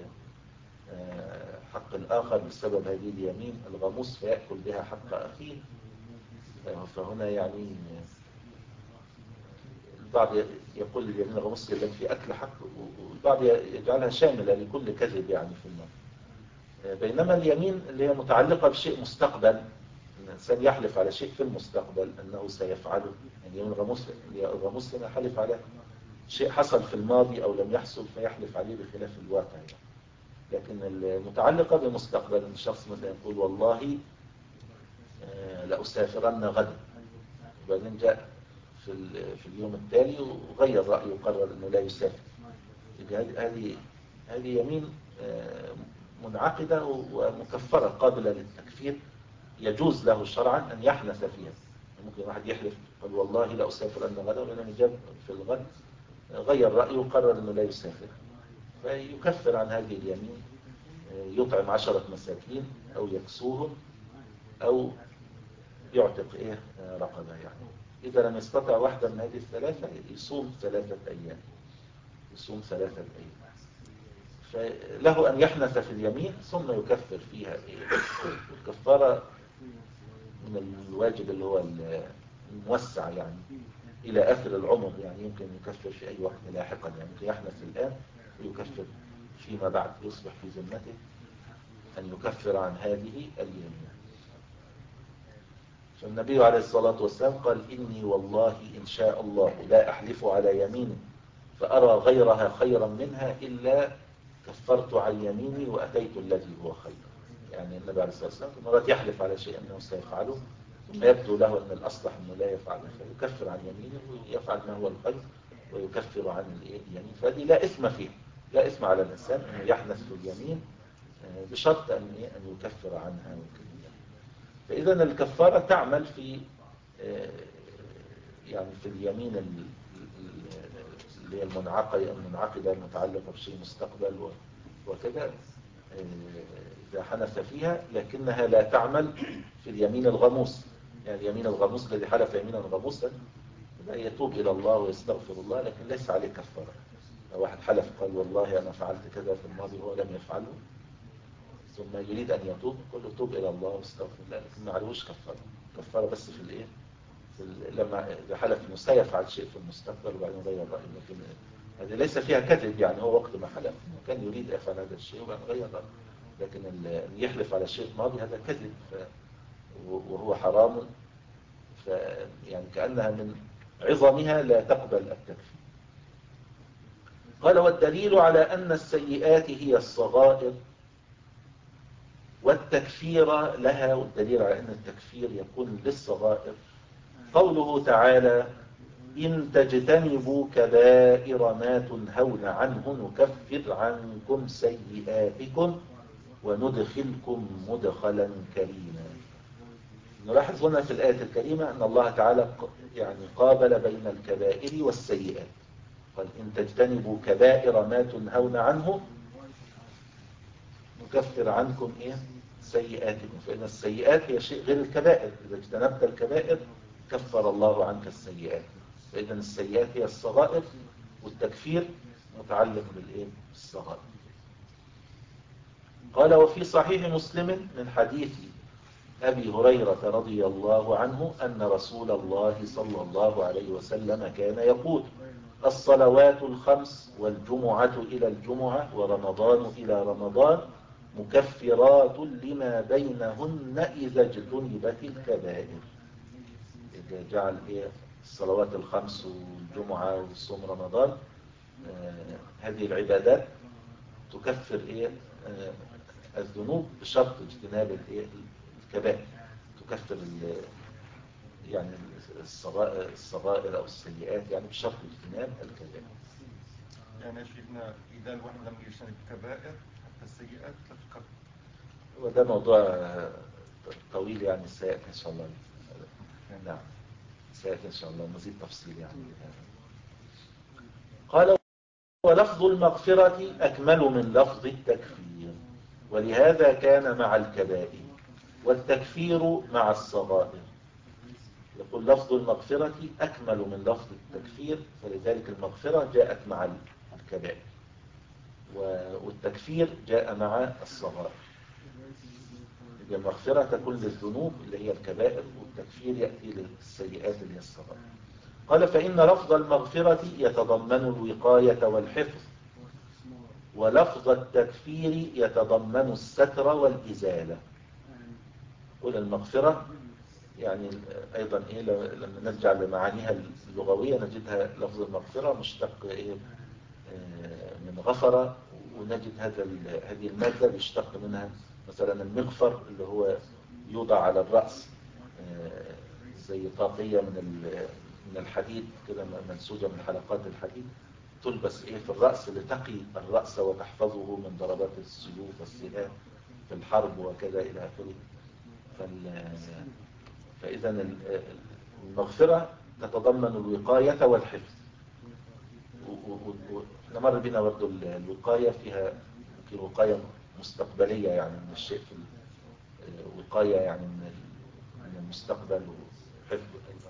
Speaker 1: حق الآخر بسبب هذه اليمين الغموس فيأكل بها حق أخيه. فهنا يعني البعض يقول اليمين الغموس يبقى في أكل حق، والبعض يجعلها شاملة لكل كذب يعني في المال. بينما اليمين اللي هي متعلقة بشيء مستقبل، الإنسان يحلف على شيء في المستقبل أنه سيفعله، يعني اليمين الغموس الغموس هنا حلف على شيء حصل في الماضي أو لم يحصل فيحلف عليه بخلاف الواقع يعني. لكن المتعلقة بمستقبل، ان الشخص مثلا يقول والله لأسافرن غدا، وبعدين جاء في في اليوم التالي وغير رأيه وقرر انه لا يسافر، هذه هذه يمين منعقدة ومكفرة قابلة للتكفير، يجوز له شرعا ان يحنث فيها. ممكن واحد يحلف قال والله لأسافرن غدا، ولما جاء في الغد غير رأيه وقرر انه لا يسافر، فيكفر عن هذه اليمين، يطعم عشرة مساكين أو يكسوهم أو يعتق إيه رقبة يعني. إذا لم يستطع واحدة من هذه الثلاثة يصوم ثلاثة أيام، يصوم ثلاثة أيام. فله أن يحنث في اليمين ثم يكفر فيها إيه. الكفارة من الواجب اللي هو الموسع يعني إلى آخر العمر، يعني يمكن يكفر في أي وقت لاحقا، يعني يمكن يحنث الآن ويكفر فيما بعد، يصبح في ذمته أن يكفر عن هذه اليمين. فالنبي عليه الصلاة والسلام قال إني والله إن شاء الله لا أحلف على يمين فأرى غيرها خيرا منها إلا كفرت عن يميني وأتيت الذي هو خير. يعني النبي عليه الصلاة والسلام مرات يحلف على شيء أنه سيفعله ثم يبدو له أن الأصلح أنه لا يفعله، فيكفر عن يمينه ويفعل ما هو الخير ويكفر عن اليمين. فهذه لا إثم فيها، لا إثم على الإنسان أنه يحنث في اليمين بشرط أن أن يكفر عنها وكذا. فإذا الكفارة تعمل في يعني في اليمين اللي هي المنعقدة المنعقدة المتعلقة بشيء مستقبل وكذا إذا حنث فيها، لكنها لا تعمل في اليمين الغموس. يعني اليمين الغموس الذي حلف يمينا غموسا يتوب إلى الله ويستغفر الله، لكن ليس عليه كفارة. لو واحد حلف قال والله أنا فعلت كذا في الماضي وهو لم يفعله ثم يريد أن يتوب، يقول له توب إلى الله واستغفر الله، لكن ما عليهوش كفارة. كفارة بس في الإيه؟ في لما إذا حلف إنه سيفعل شيء في المستقبل وبعدين غير رأيه، لكن هذه ليس فيها كذب، يعني هو وقت ما حلف كان يريد يفعل هذا الشيء وبعدين غير رأيه. لكن اللي يحلف على شيء ماضي هذا كذب ف... وهو حرام، ف... يعني كأنها من عظمها لا تقبل التكفير. قال والدليل على أن السيئات هي الصغائر والتكفير لها، والدليل على أن التكفير يكون للصغائر قوله تعالى إن تجتنبوا كبائر ما تنهون عنه نكفر عنكم سيئاتكم وندخلكم مدخلا كريما. نلاحظ هنا في الآية الكريمة أن الله تعالى يعني قابل بين الكبائر والسيئات، قال إن تجتنبوا كبائر ما تنهون عنه نكفر عنكم إيه سيئاتكم. فإن السيئات هي شيء غير الكبائر، إذا اجتنبت الكبائر كفر الله عنك السيئات. فإذا السيئات هي الصغائر والتكفير متعلق بالإيه بالصغائر. قال وفي صحيح مسلم من حديث أبي هريرة رضي الله عنه أن رسول الله صلى الله عليه وسلم كان يقول الصلوات الخمس والجمعة إلى الجمعة ورمضان إلى رمضان مكفرات لما بينهن إذا اجتنبت الكبائر. إذا جعل إيه الصلوات الخمس والجمعة وصوم رمضان آه هذه العبادات تكفر إيه آه الذنوب بشرط اجتناب الإيه الكبائر، تكفر يعني الصغائر, الصغائر أو السيئات يعني بشرط اجتناب الكبائر.
Speaker 2: يعني شيخنا إذا الواحد لم يجتنب الكبائر حتى السيئات لا تكفر.
Speaker 1: وده موضوع طويل يعني سيأتي إن شاء الله. نعم سيأتي إن شاء الله مزيد تفصيل يعني. قال ولفظ المغفرة أكمل من لفظ التكفير، ولهذا كان مع الكبائر والتكفير مع الصغائر. يقول لفظ المغفرة أكمل من لفظ التكفير، فلذلك المغفرة جاءت مع الكبائر والتكفير جاء مع الصغائر. المغفرة تكون للذنوب اللي هي الكبائر، والتكفير يأتي للسيئات اللي هي الصغائر. قال فإن لفظ المغفرة يتضمن الوقاية والحفظ، ولفظ التكفير يتضمن الستر والإزالة. قل المغفرة يعني أيضا إيه لما نرجع لمعانيها اللغوية نجدها لفظ المغفرة مشتق إيه من غفر، ونجد هذا هذه المادة يشتق منها مثلا المغفر اللي هو يوضع على الرأس زي طاقية من من الحديد كده منسوجة من حلقات الحديد تلبس إيه في الرأس لتقي الرأس وتحفظه من ضربات السيوف والسهام في الحرب وكذا إلى آخره. فإذا المغفرة تتضمن الوقاية والحفظ. ونمر بنا برضو الوقاية فيها ممكن وقاية مستقبلية يعني من الشيء في الوقاية يعني من المستقبل وحفظ أيضا.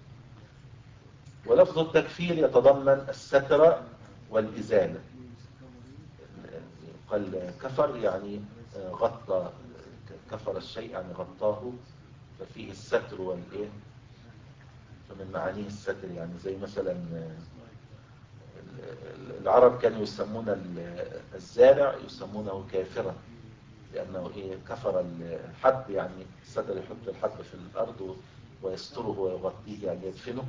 Speaker 1: ولفظ التكفير يتضمن الستر والإزالة. قال كفر يعني غطى، كفر الشيء يعني غطاه، ففيه الستر والإيه، فمن معانيه الستر يعني زي مثلا العرب كانوا يسمون الزارع يسمونه كافرا لأنه إيه كفر الحب، يعني الستر يحط الحب في الأرض ويستره ويغطيه يعني يدفنه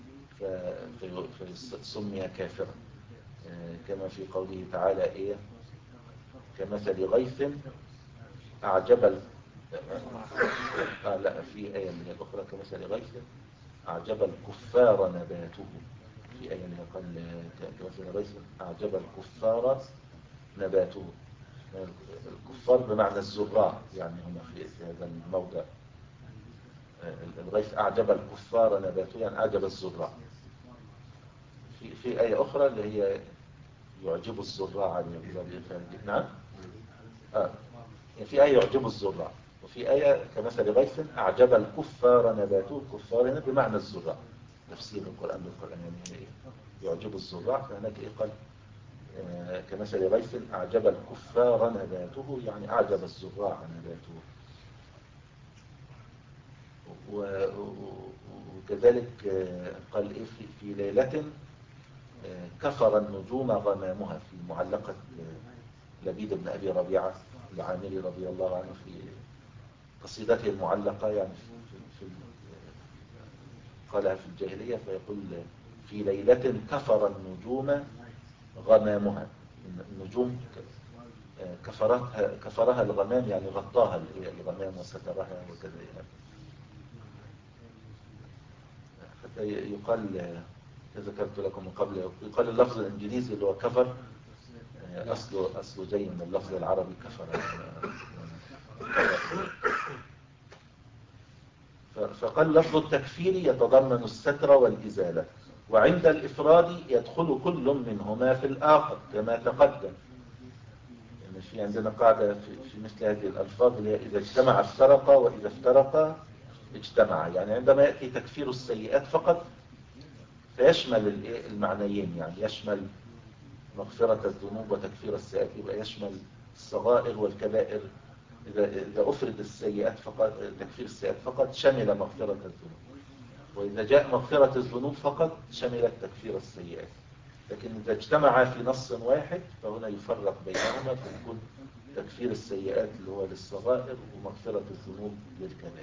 Speaker 1: فسمي كافرا. كما في قوله تعالى إيه كمثل غيث أعجب ال... آه لا في آية من الأخرى كمثل غيث أعجب الكفار نباته. في آية اللي قال كمثل غيث أعجب الكفار نباته. الكفار بمعنى الزراع يعني هم في هذا الموضع. الغيث أعجب الكفار نباته يعني أعجب الزراع. في في آية أخرى اللي هي يعجب الزراع. نعم آه. في آية يعجب الزراع، وفي آية كمثل غيث أعجب الكفار نباته. الكفار بمعنى الزراع. تفسير القرآن بالقرآن يعني يعجب الزراع، فهناك إيه قال آه كمثل غيث أعجب الكفار نباته يعني أعجب الزراع نباته. وكذلك آه قال إيه في, في ليلة آه كفر النجوم غمامها، في معلقة آه لبيد بن أبي ربيعة العامري رضي الله عنه في قصيدته المعلقة يعني في, في قالها في الجاهلية فيقول في ليلة كفر النجوم غمامها. النجوم كفرتها كفرها الغمام يعني غطاها الغمام وسترها وكذا يعني. حتى يقال ذكرت لكم من قبل يقال اللفظ الإنجليزي اللي هو كفر أصله أصله جاي من اللفظ العربي كفر. فقال لفظ التكفير يتضمن الستر والإزالة، وعند الإفراد يدخل كل منهما في الآخر كما تقدم. يعني في عندنا قاعدة في, في مثل هذه الألفاظ اللي إذا اجتمع افترقا وإذا افترقا اجتمع. يعني عندما يأتي تكفير السيئات فقط فيشمل المعنيين، يعني يشمل مغفرة الذنوب وتكفير السيئات، يبقى يشمل الصغائر والكبائر. إذا إذا أفرد السيئات فقط تكفير السيئات فقط شمل مغفرة الذنوب، وإذا جاء مغفرة الذنوب فقط شملت تكفير السيئات. لكن إذا اجتمعا في نص واحد فهنا يفرق بينهما فيكون تكفير السيئات اللي هو للصغائر ومغفرة الذنوب للكبائر.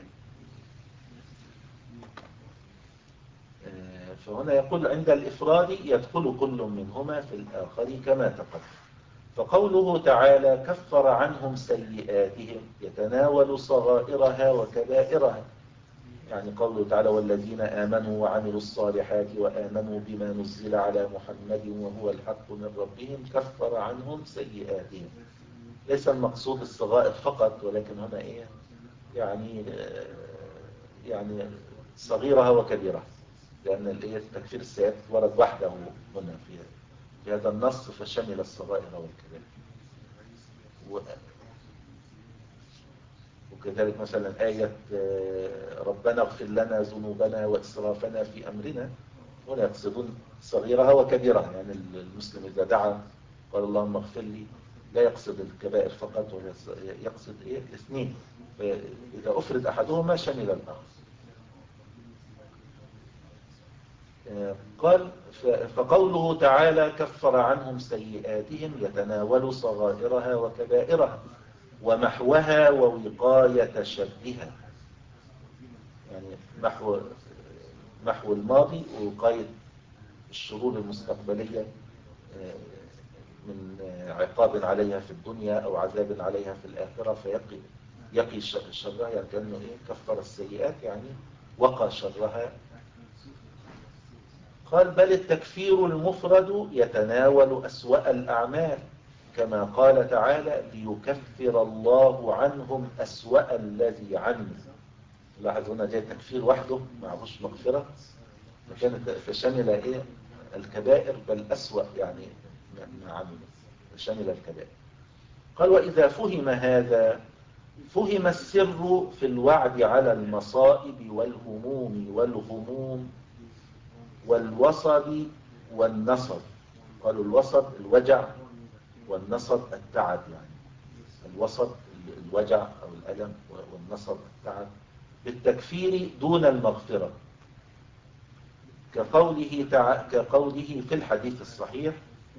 Speaker 1: فهنا يقول عند الإفراد يدخل كل منهما في الآخر كما تقدم. فقوله تعالى كفر عنهم سيئاتهم يتناول صغائرها وكبائرها. يعني قوله تعالى والذين آمنوا وعملوا الصالحات وآمنوا بما نزل على محمد وهو الحق من ربهم كفر عنهم سيئاتهم. ليس المقصود الصغائر فقط، ولكن هنا إيه يعني يعني صغيرها وكبيرها، لأن التكفير السيئات ورد وحده هنا في في هذا النص فشمل الصغائر والكبائر. وكذلك مثلا آية ربنا اغفر لنا ذنوبنا وإسرافنا في أمرنا، هنا يقصدون صغيرها وكبيرها. يعني المسلم إذا دعا قال اللهم اغفر لي لا يقصد الكبائر فقط، يقصد إيه الاثنين. إذا أفرد أحدهما شمل الآخر. قال فقوله تعالى كفر عنهم سيئاتهم يتناول صغائرها وكبائرها ومحوها ووقاية شرها، يعني محو محو الماضي ووقاية الشرور المستقبلية من عقاب عليها في الدنيا أو عذاب عليها في الآخرة، فيقي يقي شرها، يعني كأنه إيه كفر السيئات يعني وقى شرها. قال بل التكفير المفرد يتناول أسوأ الأعمال كما قال تعالى ليكفر الله عنهم أسوأ الذي عملوا. لاحظ هنا جاء التكفير وحده معهوش مغفرة، فكانت فشمل ايه الكبائر بل أسوأ يعني ما عملوا، شمل الكبائر. قال وإذا فهم هذا فهم السر في الوعد على المصائب والهموم والغموم والوصب والنصب. قالوا الوصب الوجع والنصب التعب، يعني الوصب الوجع أو الألم والنصب التعب بالتكفير دون المغفرة، كقوله, تع... كقوله في الحديث الصحيح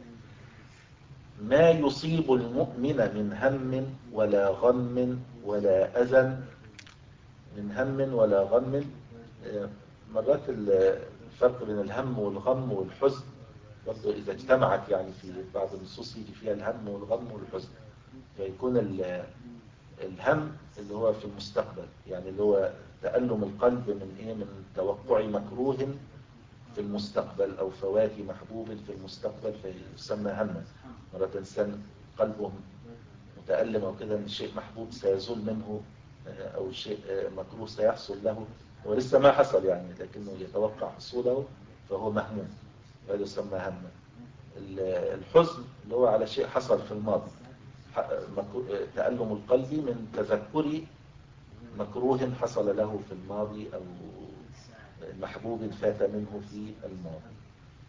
Speaker 1: ما يصيب المؤمن من هم ولا غم ولا أذى، من هم ولا غم. مرات الفرق بين الهم والغم والحزن برضو إذا اجتمعت يعني في بعض النصوص يجي فيها الهم والغم والحزن، فيكون الهم اللي هو في المستقبل، يعني اللي هو تألم القلب من إيه من توقع مكروه في المستقبل أو فوات محبوب في المستقبل فيسمى هما. مرة إنسان قلبه متألم أو كده من شيء محبوب سيزول منه أو شيء مكروه سيحصل له ولسه ما حصل يعني لكنه يتوقع حصوله فهو مهموم، هذا يسمى هما. الحزن اللي هو على شيء حصل في الماضي، تألم القلب من تذكر مكروه حصل له في الماضي أو محبوب فات منه في الماضي.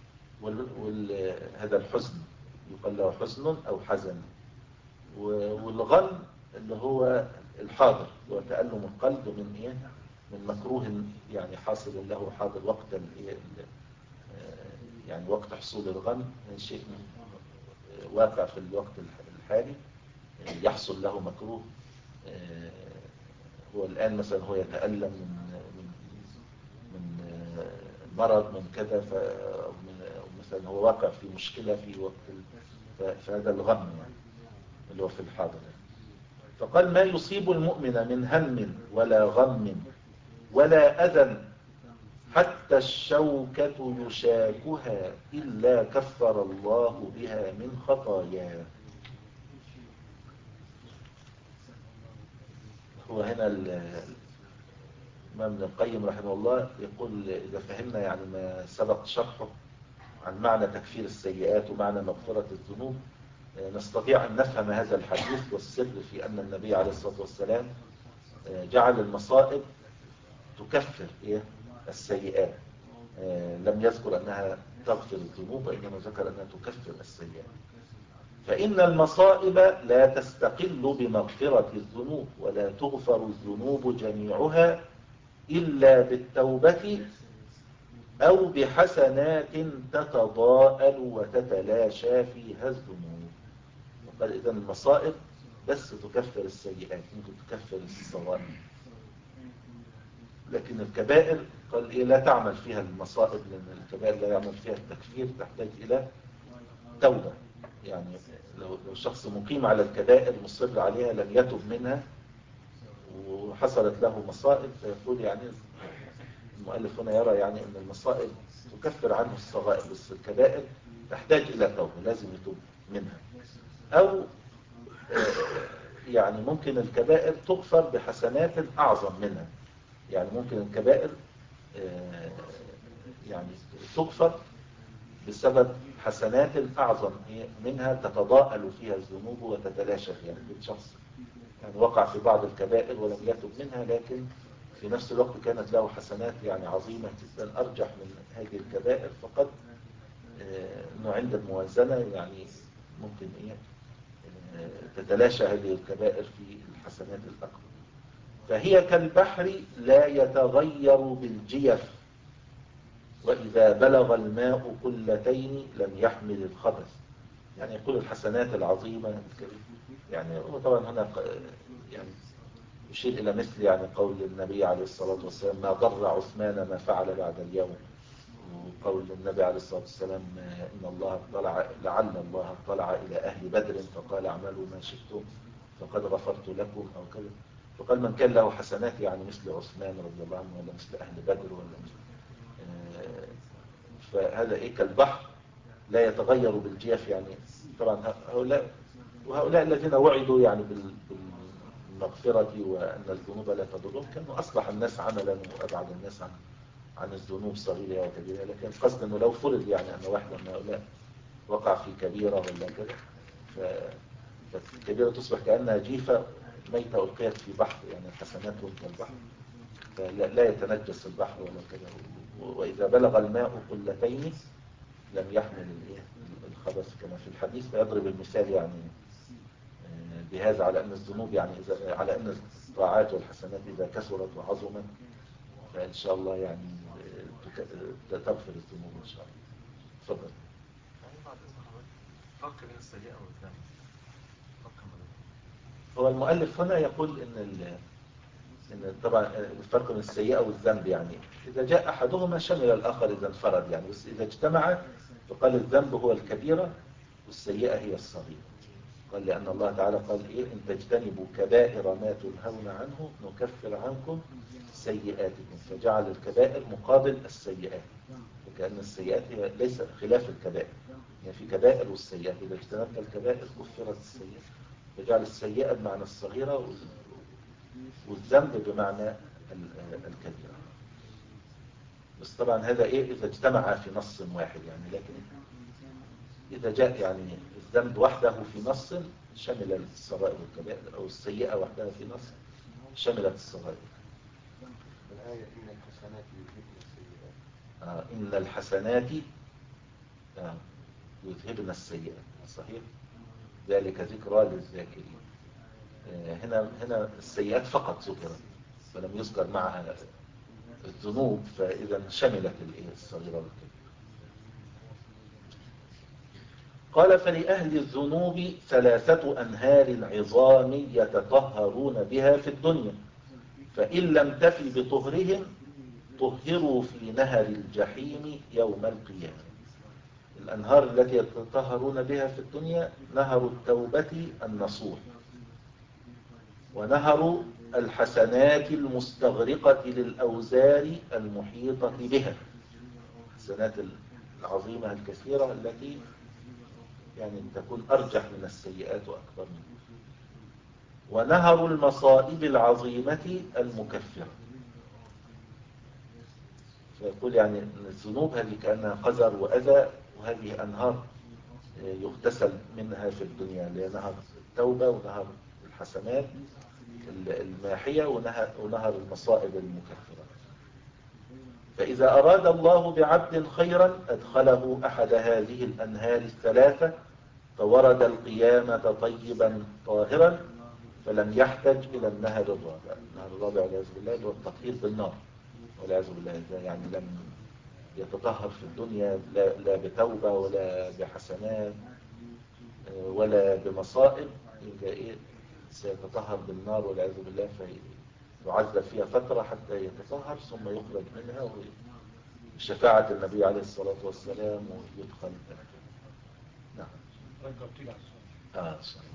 Speaker 1: وهذا الحزن يقال له حزن أو حزن. والغم اللي هو الحاضر، هو تألم القلب من إيه من مكروه يعني حاصل له حاضر وقت يعني وقت حصول الغم، شيء واقع في الوقت الحالي يحصل له مكروه. هو الآن مثلا هو يتألم من من من مرض من كذا، مثلا هو واقع في مشكلة في وقت، فهذا الغم يعني اللي هو في الحاضر. فقال ما يصيب المؤمن من هم ولا غم ولا أذى حتى الشوكة يشاكها إلا كفر الله بها من خطاياه. هو هنا الإمام ابن القيم رحمه الله يقول إذا فهمنا يعني ما سبق شرحه عن معنى تكفير السيئات ومعنى مغفرة الذنوب نستطيع أن نفهم هذا الحديث والسر في أن النبي عليه الصلاة والسلام جعل المصائب تكفر إيه السيئات، لم يذكر أنها تغفر الذنوب وإنما ذكر أنها تكفر السيئات. فإن المصائب لا تستقل بمغفرة الذنوب ولا تغفر الذنوب جميعها إلا بالتوبة أو بحسنات تتضاءل وتتلاشى فيها الذنوب. وقال إذن المصائب بس تكفر السيئات، ممكن تكفر الصغائر، لكن الكبائر قال إيه لا تعمل فيها المصائب، لأن الكبائر لا يعمل فيها التكفير، تحتاج إلى توبة. يعني لو لو شخص مقيم على الكبائر مصر عليها لم يتب منها وحصلت له مصائب، فيقول يعني المؤلف هنا يرى يعني أن المصائب تكفر عنه الصغائر، بس الكبائر تحتاج إلى توبة لازم يتوب منها. أو يعني ممكن الكبائر تغفر بحسنات أعظم منها، يعني ممكن الكبائر يعني تغفر بسبب حسنات أعظم منها تتضاءل فيها الذنوب وتتلاشى فيها. يعني شخص يعني وقع في بعض الكبائر ولم يتب منها، لكن في نفس الوقت كانت له حسنات يعني عظيمة جدا أرجح من هذه الكبائر، فقد أنه عند الموازنة يعني ممكن إيه تتلاشى هذه الكبائر في الحسنات الأكبر. فهي كالبحر لا يتغير بالجيف وإذا بلغ الماء قلتين لم يحمل الخبث. يعني يقول الحسنات العظيمة يعني هو طبعا هنا يعني يشير إلى مثل يعني قول النبي عليه الصلاة والسلام ما ضر عثمان ما فعل بعد اليوم، وقول النبي عليه الصلاة والسلام إن الله اطلع لعل الله اطلع إلى أهل بدر فقال اعملوا ما شئتم فقد غفرت لكم أو كذا. فقال من كان له حسنات يعني مثل عثمان رضي الله عنه ولا مثل أهل بدر ولا مثل آه فهذا إيه كالبحر لا يتغير بالجيف. يعني طبعا هؤلاء وهؤلاء الذين وعدوا يعني بالمغفرة وأن الذنوب لا تضرهم كانوا أصلح الناس عملا وأبعد الناس عن عن الذنوب صغيرة وكبيرة. لكن قصد أنه لو فرض يعني أن واحد من هؤلاء وقع في كبيرة ولا كذا فالكبيرة تصبح كأنها جيفة ميتة ألقيت في بحر، يعني حسناتهم كالبحر فلا لا يتنجس البحر ولا كذا. وإذا بلغ الماء قلتين لم يحمل الخبث كما في الحديث. فيضرب المثال يعني بهذا على أن الذنوب يعني إذا على أن الطاعات والحسنات إذا كثرت وعظمت فإن شاء الله يعني تغفر الذنوب إن شاء الله. تفضل.
Speaker 3: فرق بين السيئة والذنب.
Speaker 1: هو المؤلف هنا يقول إن إن طبعا الفرق بين السيئة والذنب يعني إذا جاء أحدهما شمل الآخر إذا انفرد يعني، بس إذا اجتمع فقال الذنب هو الكبيرة والسيئة هي الصغيرة. قال لأن الله تعالى قال إيه إن تجتنبوا كبائر ما تنهون عنه نكفر عنكم سيئاتكم، فجعل الكبائر مقابل السيئات، وكأن السيئات هي ليس خلاف الكبائر. يعني في كبائر والسيئات، إذا اجتنبت الكبائر كفرت السيئات، فجعل السيئة بمعنى الصغيرة والذنب بمعنى الكبيرة. بس طبعا هذا إيه إذا اجتمع في نص واحد يعني، لكن إذا جاء يعني الذنب وحده في نص شمل الصغائر والكبائر، أو السيئة وحدها في نص شملت الصغائر.
Speaker 4: الآية إن الحسنات يذهبن السيئات.
Speaker 1: آه إن الحسنات آه يذهبن السيئات، صحيح. ذلك ذكرى للذاكرين. آه هنا هنا السيئات فقط ذكرت فلم يذكر معها الذنوب، فإذا شملت الصغيرة والكبيرة. قال فلأهل الذنوب ثلاثة أنهار عظام يتطهرون بها في الدنيا، فإن لم تفي بطهرهم طهروا في نهر الجحيم يوم القيامة. الأنهار التي يتطهرون بها في الدنيا نهر التوبة النصوح، ونهر الحسنات المستغرقة للأوزار المحيطة بها، الحسنات العظيمة الكثيرة التي يعني تكون أرجح من السيئات وأكبر منها، ونهر المصائب العظيمة المكفرة. فيقول يعني أن الذنوب هذه كأنها قذر وأذى، وهذه أنهار يغتسل منها في الدنيا، اللي هي نهر التوبة ونهر الحسنات الماحية ونهر المصائب المكفرة. فإذا أراد الله بعبد خيرا أدخله أحد هذه الأنهار الثلاثة فورد القيامة طيبا طاهرا فلم يحتج إلى النهر الرابع. النهر الرابع والعياذ بالله هو التطهير بالنار والعياذ بالله، يعني لم يتطهر في الدنيا لا, لا بتوبة ولا بحسنات ولا بمصائب، يبقى إيه سيتطهر بالنار والعياذ بالله، فيعذب فيها فترة حتى يتطهر ثم يخرج منها بشفاعة النبي عليه الصلاة والسلام ويدخل. نعم. آه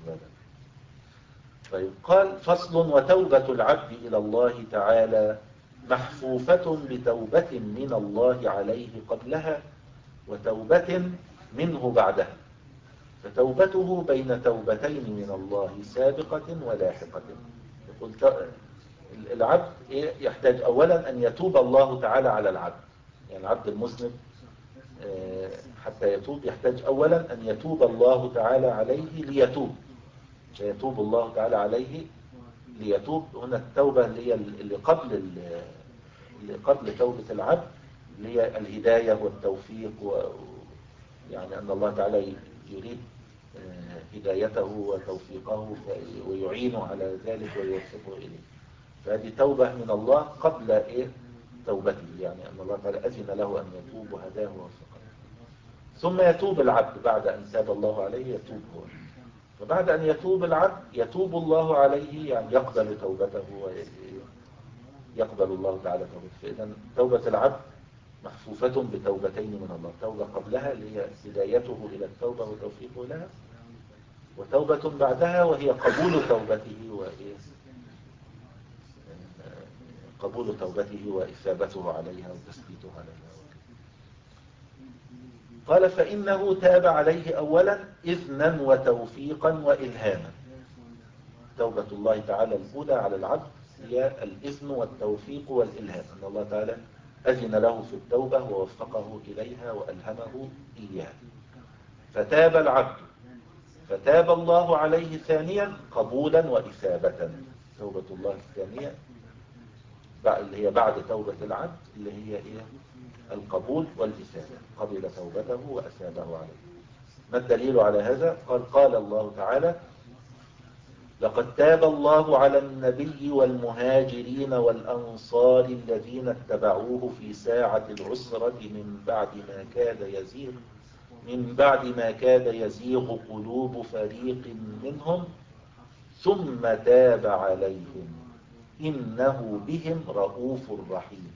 Speaker 1: طيب. قال فصل وتوبة العبد إلى الله تعالى محفوفة بتوبة من الله عليه قبلها وتوبة منه بعدها، فتوبته بين توبتين من الله سابقة ولاحقة. يقول العبد يحتاج أولا أن يتوب الله تعالى على العبد، يعني العبد المذنب حتى يتوب يحتاج أولا أن يتوب الله تعالى عليه ليتوب، فيتوب الله تعالى عليه ليتوب. هنا التوبة اللي هي اللي قبل اللي قبل توبة العبد اللي هي الهداية والتوفيق، ويعني أن الله تعالى يريد هدايته وتوفيقه ويعينه على ذلك ويوفقه إليه، فهذه توبة من الله قبل إيه توبته، يعني أن الله تعالى أذن له أن يتوب وهداه ووفقه. ثم يتوب العبد بعد أن تاب الله عليه، يتوب هو. فبعد أن يتوب العبد يتوب الله عليه، يعني يقبل توبته ويقبل الله تعالى توبته. فإذا توبة العبد محفوفة بتوبتين من الله، توبة قبلها اللي هي بدايته إلى التوبة وتوفيقه لها، وتوبة بعدها وهي قبول توبته وإيه قبول توبته وإثابته عليها وتثبيته عليها. قال فإنه تاب عليه أولا إذنا وتوفيقا وإلهاما. توبة الله تعالى الأولى على العبد هي الإذن والتوفيق والإلهام، أن الله تعالى أذن له في التوبة ووفقه إليها وألهمه إياها. فتاب العبد فتاب الله عليه ثانيا قبولا وإثابة. توبة الله الثانية اللي هي بعد توبة العبد اللي هي إيه؟ القبول والإثابة، قبل توبته وأثابه عليه. ما الدليل على هذا؟ قال قال الله تعالى لقد تاب الله على النبي والمهاجرين والأنصار الذين اتبعوه في ساعة العسرة من بعد ما كاد يزيغ من بعد ما كاد يزيغ قلوب فريق منهم ثم تاب عليهم إنه بهم رؤوف رحيم.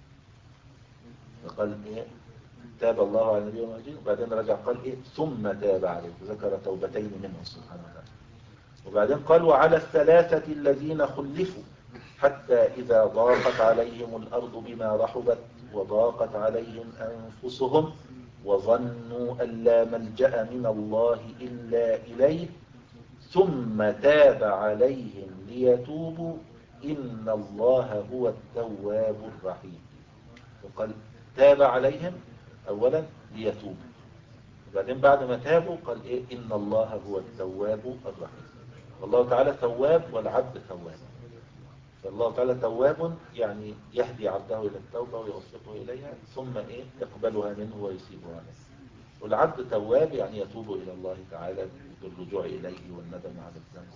Speaker 1: قال إيه؟ تاب الله على النبي والمهاجرين، وبعدين رجع قال إيه؟ ثم تاب عليهم، ذكر توبتين منهم سبحانه وتعالى. وبعدين قال وعلى الثلاثة الذين خلفوا حتى إذا ضاقت عليهم الأرض بما رحبت وضاقت عليهم أنفسهم وظنوا أن لا ملجأ من الله إلا إليه ثم تاب عليهم ليتوبوا إن الله هو التواب الرحيم. وقال تاب عليهم أولا ليتوبوا، وبعدين بعد ما تابوا قال إيه؟ إن الله هو التواب الرحيم. والله تعالى تواب والعبد تواب. فالله تعالى تواب يعني يهدي عبده إلى التوبة ويوفقه إليها ثم إيه؟ يقبلها منه ويسيبها عليه. والعبد تواب يعني يتوب إلى الله تعالى بالرجوع إليه والندم على الذنب.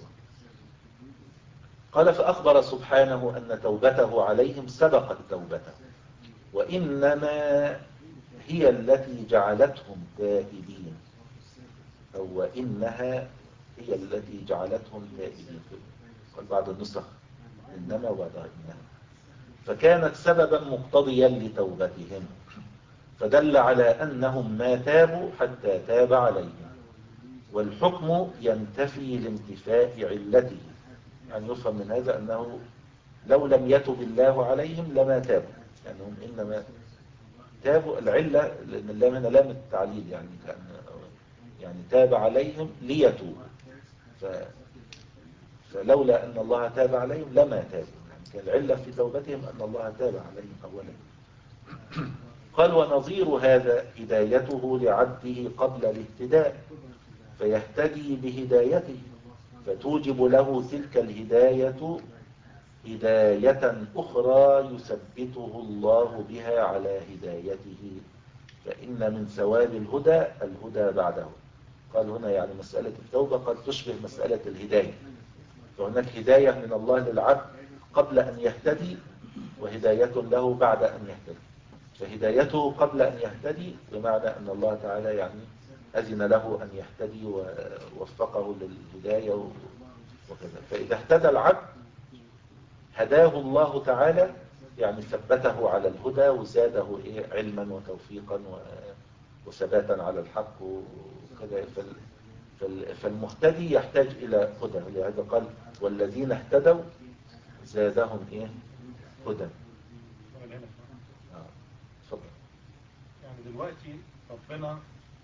Speaker 1: قال فأخبر سبحانه أن توبته عليهم سبقت توبته، وإنما هي التي جعلتهم تائبين، أو وإنها هي التي جعلتهم تائبين. قال بعض النسخ إنما وبعدها إنها، فكانت سببا مقتضيا لتوبتهم، فدل على أنهم ما تابوا حتى تاب عليهم، والحكم ينتفي لانتفاء علته. يعني يفهم من هذا أنه لو لم يتب الله عليهم لما تابوا، لأنهم يعني إنما تابوا العلة، لأن اللام هنا لام التعليل، يعني كأن يعني تاب عليهم ليتوبوا، ف... فلولا أن الله تاب عليهم لما تابوا، يعني كان العلة في توبتهم أن الله تاب عليهم أولا. قال ونظير هذا هدايته لعبده قبل الاهتداء فيهتدي بهدايته، فتوجب له تلك الهداية هداية أخرى يثبته الله بها على هدايته، فإن من ثواب الهدى الهدى بعده. قال هنا يعني مسألة التوبة قد تشبه مسألة الهداية، فهناك هداية من الله للعبد قبل أن يهتدي وهداية له بعد أن يهتدي. فهدايته قبل أن يهتدي بمعنى أن الله تعالى يعني أذن له أن يهتدي ووفقه للهداية وكذا. فإذا اهتدى العبد هداه الله تعالى، يعني ثبته على الهدى وزاده إيه علما وتوفيقا وثباتا على الحق وكذا. فالمهتدي يحتاج إلى هدى، لهذا قال والذين اهتدوا زادهم إيه هدى. اتفضل.
Speaker 3: يعني دلوقتي ربنا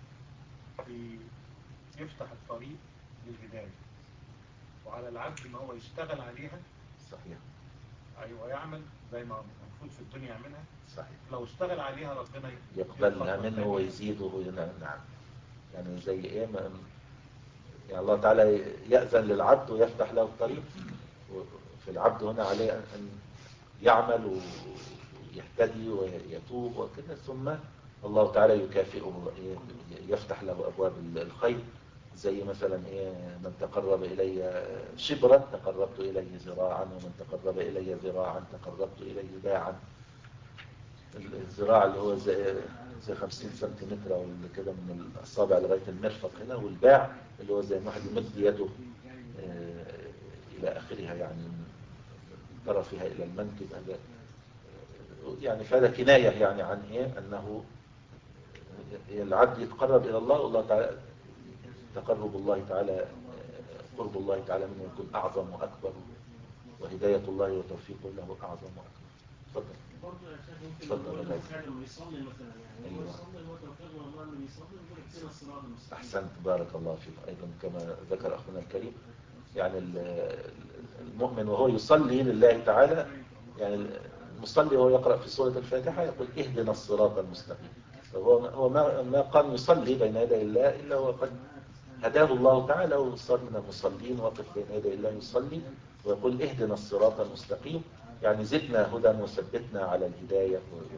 Speaker 3: يفتح الطريق للهداية، وعلى العبد ما هو يشتغل عليها.
Speaker 1: صحيح.
Speaker 3: أيوة يعمل زي ما المفروض في الدنيا يعملها.
Speaker 1: صحيح.
Speaker 3: لو اشتغل عليها ربنا
Speaker 1: يقبلها منه ويزيده. نعم. يعني زي ايه ما يعني الله تعالى يأذن للعبد ويفتح له الطريق، وفي العبد هنا عليه أن يعمل ويهتدي ويتوب وكذا، ثم الله تعالى يكافئه يفتح له أبواب الخير. زي مثلا إيه من تقرب إلي شبرا تقربت إليه ذراعا، ومن تقرب إلي ذراعا تقربت إليه باعا. الذراع اللي هو زي زي خمسين سنتيمتر او كده من الاصابع لغايه المرفق هنا، والباع اللي هو زي ما واحد يمد يده آه، الى اخرها، يعني من طرفها الى المنكب. هذا يعني فهذا كنايه يعني عن ايه؟ انه العبد يتقرب الى الله، والله تعالى تقرب الله تعالى قرب الله تعالى منه يكون اعظم واكبر، وهدايه الله وتوفيقه له اعظم واكبر. اتفضل.
Speaker 5: برضه يا شيخ ممكن
Speaker 1: اتفضل
Speaker 5: نقول
Speaker 1: يا
Speaker 5: مثلا لما يصلي مثلا، يعني هو
Speaker 1: أيوة.
Speaker 5: يصلي هو توفيق من الله انه يصلي ويقول اهدنا الصراط المستقيم.
Speaker 1: احسنت، بارك الله فيك. ايضا كما ذكر اخونا الكريم، يعني المؤمن وهو يصلي لله تعالى، يعني المصلي وهو يقرأ في سورة الفاتحة يقول اهدنا الصراط المستقيم. فهو هو ما ما قام يصلي بين يدي الله إلا هو قد هداه الله تعالى وصار من المصلين، وقف بين يدي الله يصلي ويقول اهدنا الصراط المستقيم، يعني زدنا هدى وثبتنا على الهداية.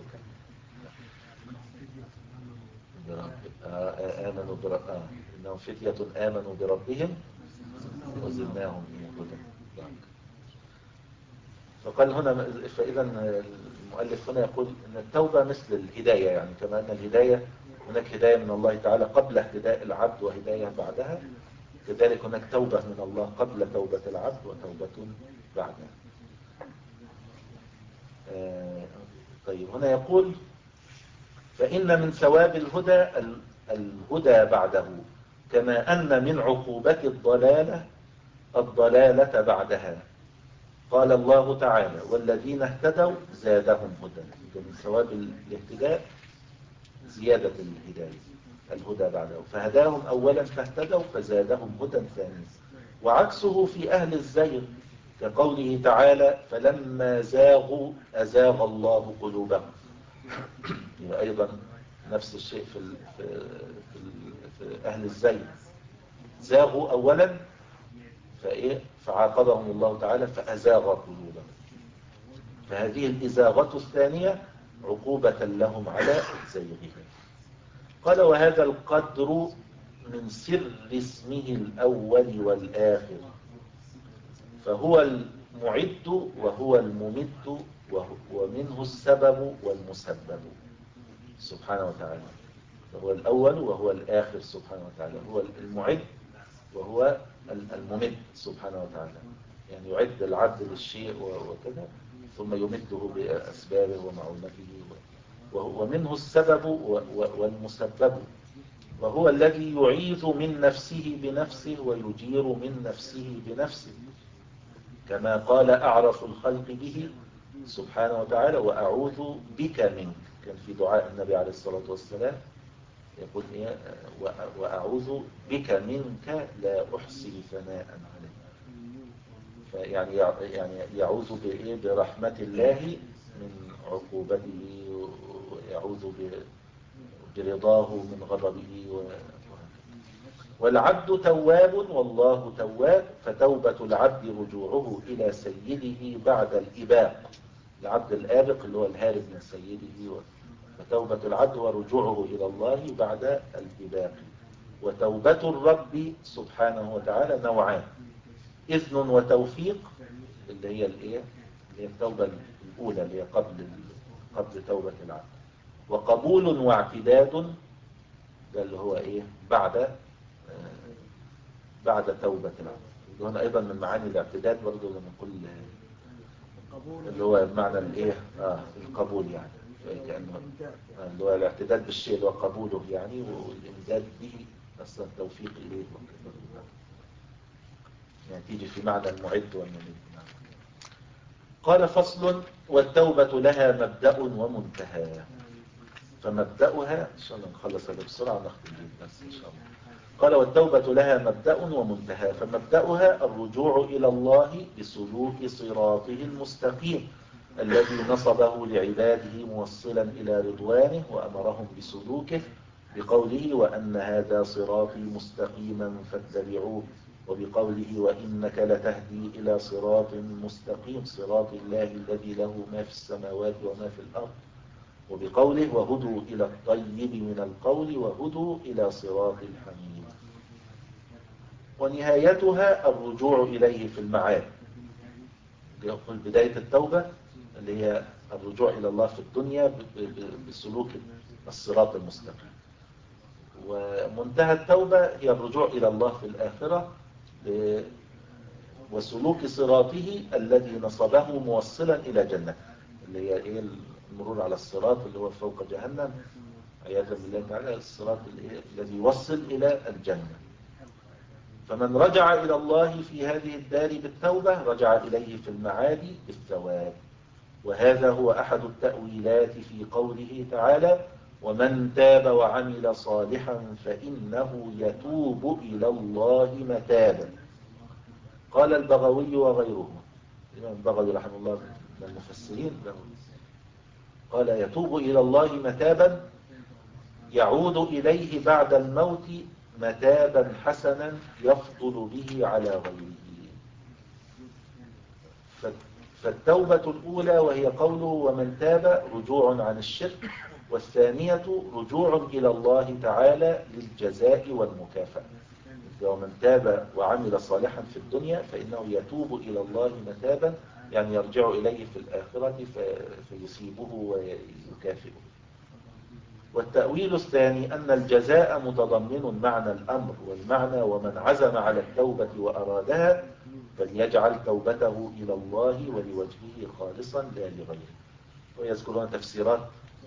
Speaker 1: آمنوا بربهم، إنهم فتية آمنوا بربهم وزدناهم هدى. فقال هنا، فإذا المؤلف هنا يقول أن التوبة مثل الهداية، يعني كما أن الهداية هناك هداية من الله تعالى قبل اهتداء العبد وهداية بعدها، كذلك هناك توبة من الله قبل توبة العبد وتوبة بعدها. آه طيب هنا يقول فإن من ثواب الهدى الهدى بعده، كما أن من عقوبة الضلالة الضلالة بعدها. قال الله تعالى والذين اهتدوا زادهم هدى. من ثواب الاهتداء زيادة الهداية الهدى بعده، فهداهم أولا فاهتدوا فزادهم هدى ثانيا. وعكسه في أهل الزيغ كقوله تعالى فلما زاغوا أزاغ الله قلوبهم. يعني أيضا نفس الشيء في, في, في, في أهل الزيغ، زاغوا أولا فإيه فعاقبهم الله تعالى فأزاغ قلوبهم، فهذه الإزاغة الثانية عقوبة لهم على زيغهم. قال وهذا القدر من سر اسمه الأول والآخر، فهو المعد وهو الممد ومنه السبب والمسبب سبحانه وتعالى. فهو الأول وهو الآخر سبحانه وتعالى، هو المعد وهو الممد سبحانه وتعالى، يعني يعد العبد للشيء وكذا ثم يمده بأسبابه ومعونته، ومنه السبب والمسبب، وهو الذي يعيذ من نفسه بنفسه ويجير من نفسه بنفسه، كما قال أعرف الخلق به سبحانه وتعالى وأعوذ بك منك. كان في دعاء النبي عليه الصلاة والسلام يقول إيه وأعوذ بك منك لا أحصي ثناء عليك. فيعني يعني يعوذ بإيه برحمة الله من عقوبته، ويعوذ برضاه من غضبه. والعبد تواب والله تواب، فتوبة العبد رجوعه إلى سيده بعد الإباق. العبد الآبق اللي هو الهارب من سيده، فتوبة العبد ورجوعه إلى الله بعد الإباق. وتوبة الرب سبحانه وتعالى نوعان، إذن وتوفيق اللي هي الإيه اللي هي التوبة الأولى اللي هي قبل قبل توبة العبد، وقبول واعتداد ده اللي هو إيه بعد بعد توبة العبد. هنا أيضا من معاني الاعتداد برضو لما نقول اللي هو بمعنى الإيه آه القبول، يعني كأنه اللي هو الاعتداد بالشيء اللي هو قبوله يعني، والإمداد به أصلا التوفيق إليه يعني تيجي في معنى المعد والممد. قال فصل والتوبة لها مبدأ ومنتهى. فمبدأها إن شاء الله نخلص هذا بسرعة ونختم به بس إن شاء الله. قال والتوبة لها مبدأ ومنتهى، فمبدأها الرجوع إلى الله بسلوك صراطه المستقيم الذي نصبه لعباده موصلا إلى رضوانه وأمرهم بسلوكه بقوله وأن هذا صراطي مستقيما فاتبعوه، وبقوله وإنك لتهدي إلى صراط مستقيم صراط الله الذي له ما في السماوات وما في الأرض، وبقوله وهدوا إلى الطيب من القول وهدوا إلى صراط الحميد. ونهايتها الرجوع إليه في المعاد. يقول بداية التوبة اللي هي الرجوع إلى الله في الدنيا بسلوك الصراط المستقيم. ومنتهى التوبة هي الرجوع إلى الله في الآخرة وسلوك صراطه الذي نصبه موصلا إلى جنة، اللي هي إيه؟ المرور على الصراط اللي هو فوق جهنم عياذا بالله تعالى، الصراط الذي يوصل إلى الجنة. فمن رجع إلى الله في هذه الدار بالتوبة رجع إليه في المعاد بالثواب. وهذا هو أحد التأويلات في قوله تعالى: ومن تاب وعمل صالحا فإنه يتوب إلى الله متابا. قال البغوي وغيره، الإمام البغوي رحمه الله من المفسرين، قال: يتوب إلى الله متابا يعود إليه بعد الموت متابا حسنا يفضل به على غيره. فالتوبة الأولى وهي قوله ومن تاب رجوع عن الشرك، والثانية رجوع إلى الله تعالى للجزاء والمكافأة. ومن تاب وعمل صالحا في الدنيا فإنه يتوب إلى الله متابا، يعني يرجع إليه في الآخرة فيصيبه ويكافئه. والتأويل الثاني أن الجزاء متضمن معنى الأمر، والمعنى ومن عزم على التوبة وأرادها فليجعل توبته إلى الله ولوجهه خالصا لا لغيره. ويذكرون تفسيرات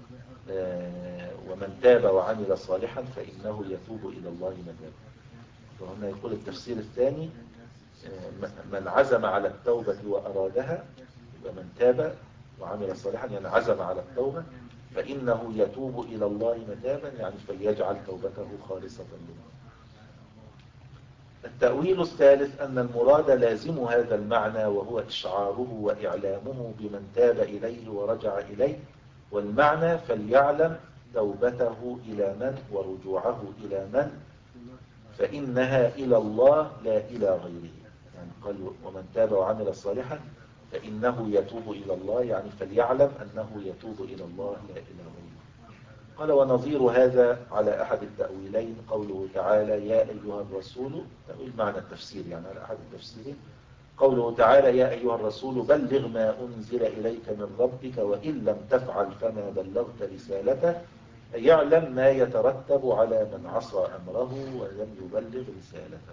Speaker 1: ومن تاب وعمل صالحا فإنه يتوب إلى الله متابا. وهنا يقول التفسير الثاني من عزم على التوبة وأرادها، ومن تاب وعمل صالحا يعني عزم على التوبة فإنه يتوب إلى الله متابا، يعني فليجعل توبته خالصة له. التأويل الثالث أن المراد لازم هذا المعنى، وهو إشعاره وإعلامه بمن تاب إليه ورجع إليه، والمعنى فليعلم توبته إلى من ورجوعه إلى من، فإنها إلى الله لا إلى غيره. يعني قال ومن تاب وعمل صالحا فإنه يتوب إلى الله، يعني فليعلم أنه يتوب إلى الله لا إلى غيره. قال ونظير هذا على أحد التأويلين قوله تعالى يا أيها الرسول، تأويل معنى التفسير يعني على أحد التفسيرين، قوله تعالى يا أيها الرسول بلغ ما أنزل إليك من ربك وإن لم تفعل فما بلغت رسالته، يعلم ما يترتب على من عصى أمره ولم يبلغ رسالته.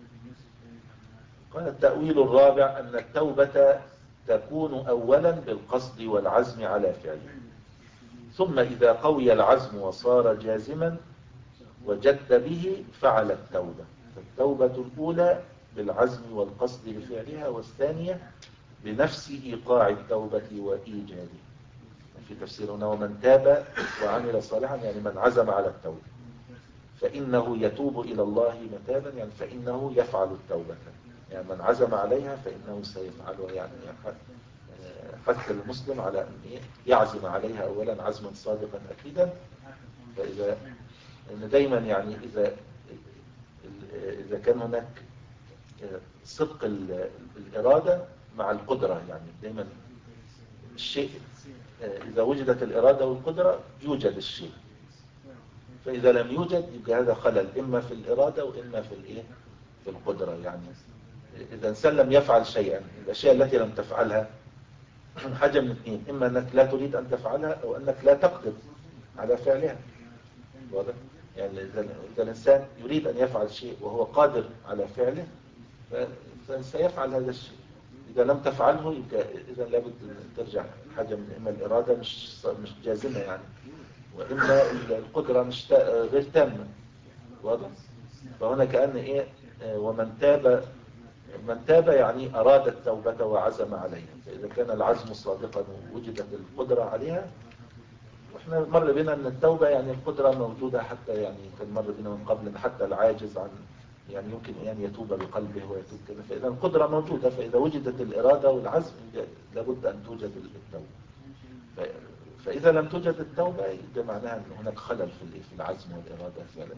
Speaker 1: قال التأويل الرابع أن التوبة تكون أولا بالقصد والعزم على فعله، ثم إذا قوي العزم وصار جازما وجد به فعل التوبة. فالتوبة الأولى بالعزم والقصد لفعلها، والثانية بنفس إيقاع التوبة وإيجادها. في تفسيرنا ومن تاب وعمل صالحا يعني من عزم على التوبة فإنه يتوب إلى الله متابا، يعني فإنه يفعل التوبة، يعني من عزم عليها فإنه سيفعلها. يعني حث المسلم على أن يعزم عليها أولا عزما صادقا أكيدا. فإذا إن دايما يعني إذا إذا كان هناك صدق الإرادة مع القدرة، يعني دايما الشيء إذا وجدت الإرادة والقدرة يوجد الشيء، فإذا لم يوجد يبقى هذا خلل إما في الإرادة وإما في الإيه في القدرة. يعني إذا إنسان لم يفعل شيئا، الأشياء التي لم تفعلها حاجة من اثنين، إما أنك لا تريد أن تفعلها أو أنك لا تقدر على فعلها. واضح؟ يعني إذا الإنسان يريد أن يفعل شيء وهو قادر على فعله فسيفعل هذا الشيء. إذا لم تفعله يبقى إذا لابد أن ترجع حاجة من إما الإرادة مش مش جازمة يعني، وإما القدرة مش غير تامة. واضح؟ فهنا كأن إيه ومن تاب من تاب يعني أراد التوبة وعزم عليها، فإذا كان العزم صادقا ووجدت القدرة عليها. وإحنا مر بنا أن التوبة يعني القدرة موجودة، حتى يعني كان مر بنا من قبل حتى العاجز عن يعني يمكن أن يتوب بقلبه ويتوب كذا، فإذا القدرة موجودة، فإذا وجدت الإرادة والعزم لابد أن توجد التوبة. فإذا لم توجد التوبة يبقى معناها أن هناك خلل في العزم والإرادة فعلا.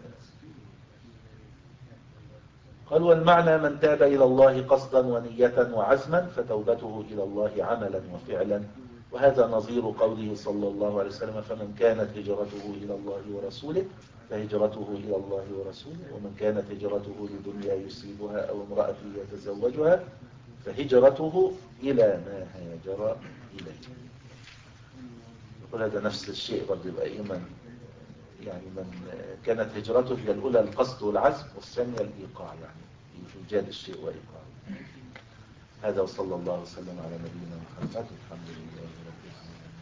Speaker 1: قال والمعنى من تاب إلى الله قصدا ونية وعزما فتوبته إلى الله عملا وفعلا، وهذا نظير قوله صلى الله عليه وسلم فمن كانت هجرته إلى الله ورسوله فهجرته إلى الله ورسوله، ومن كانت هجرته لدنيا يصيبها أو امرأة يتزوجها فهجرته إلى ما هاجر إليه. يقول هذا نفس الشيء برضه، يبقى إيه من يعني من كانت هجرته هي الأولى القصد والعزم، والثانية الإيقاع، يعني إيجاد الشيء وإيقاعه. هذا وصلى الله وسلم على نبينا محمد. الحمد لله رب العالمين.